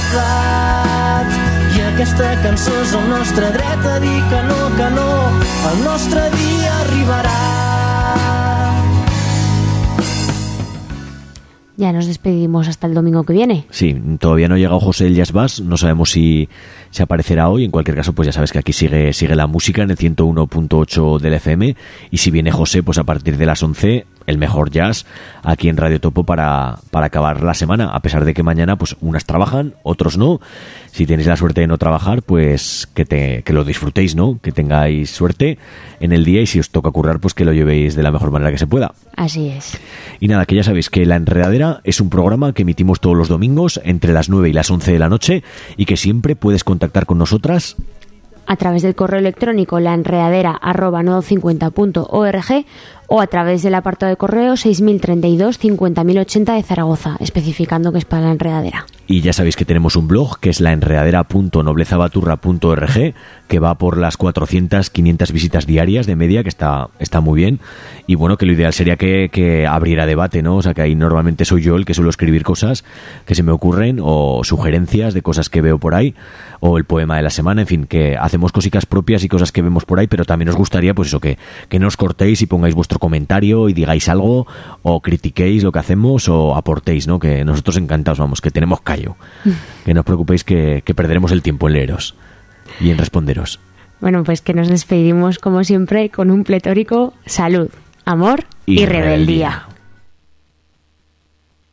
llibertat i aquesta cançó és el nostre dret a dir que no, que no, el nostre dia arribarà. Ya nos despedimos hasta el domingo que viene. Sí, todavía no ha llegado José Elías Bas, no sabemos si se aparecerá hoy. En cualquier caso, pues ya sabes que aquí sigue sigue la música en el ciento uno punto ocho del F M y si viene José, pues a partir de las once el mejor jazz aquí en Radio Topo para, para acabar la semana, a pesar de que mañana pues unas trabajan, otros no. Si tenéis la suerte de no trabajar, pues que, te, que lo disfrutéis, ¿no? Que tengáis suerte en el día y si os toca currar, pues que lo llevéis de la mejor manera que se pueda. Así es. Y nada, que ya sabéis que La Enredadera es un programa que emitimos todos los domingos entre las nueve y las once de la noche y que siempre puedes contactar con nosotras a través del correo electrónico laenredadera arroba nodo cincuenta punto org o a través del apartado de correo seis mil treinta y dos cincuenta mil ochenta de Zaragoza, especificando que es para La Enredadera. Y ya sabéis que tenemos un blog que es laenredadera punto noblezabaturra punto org, que va por las cuatrocientas, quinientas visitas diarias de media, que está, está muy bien. Y bueno, que lo ideal sería que, que abriera debate, ¿no? O sea, que ahí normalmente soy yo el que suelo escribir cosas que se me ocurren o sugerencias de cosas que veo por ahí o el poema de la semana, en fin, que hacemos cositas propias y cosas que vemos por ahí, pero también os gustaría, pues eso, que, que no os cortéis y pongáis vuestro comentario y digáis algo o critiquéis lo que hacemos o aportéis, ¿no? Que nosotros encantados, vamos, que tenemos callo. Que no os preocupéis que, que perderemos el tiempo en leeros y en responderos. Bueno, pues que nos despedimos como siempre con un pletórico salud, amor y, y rebeldía. rebeldía.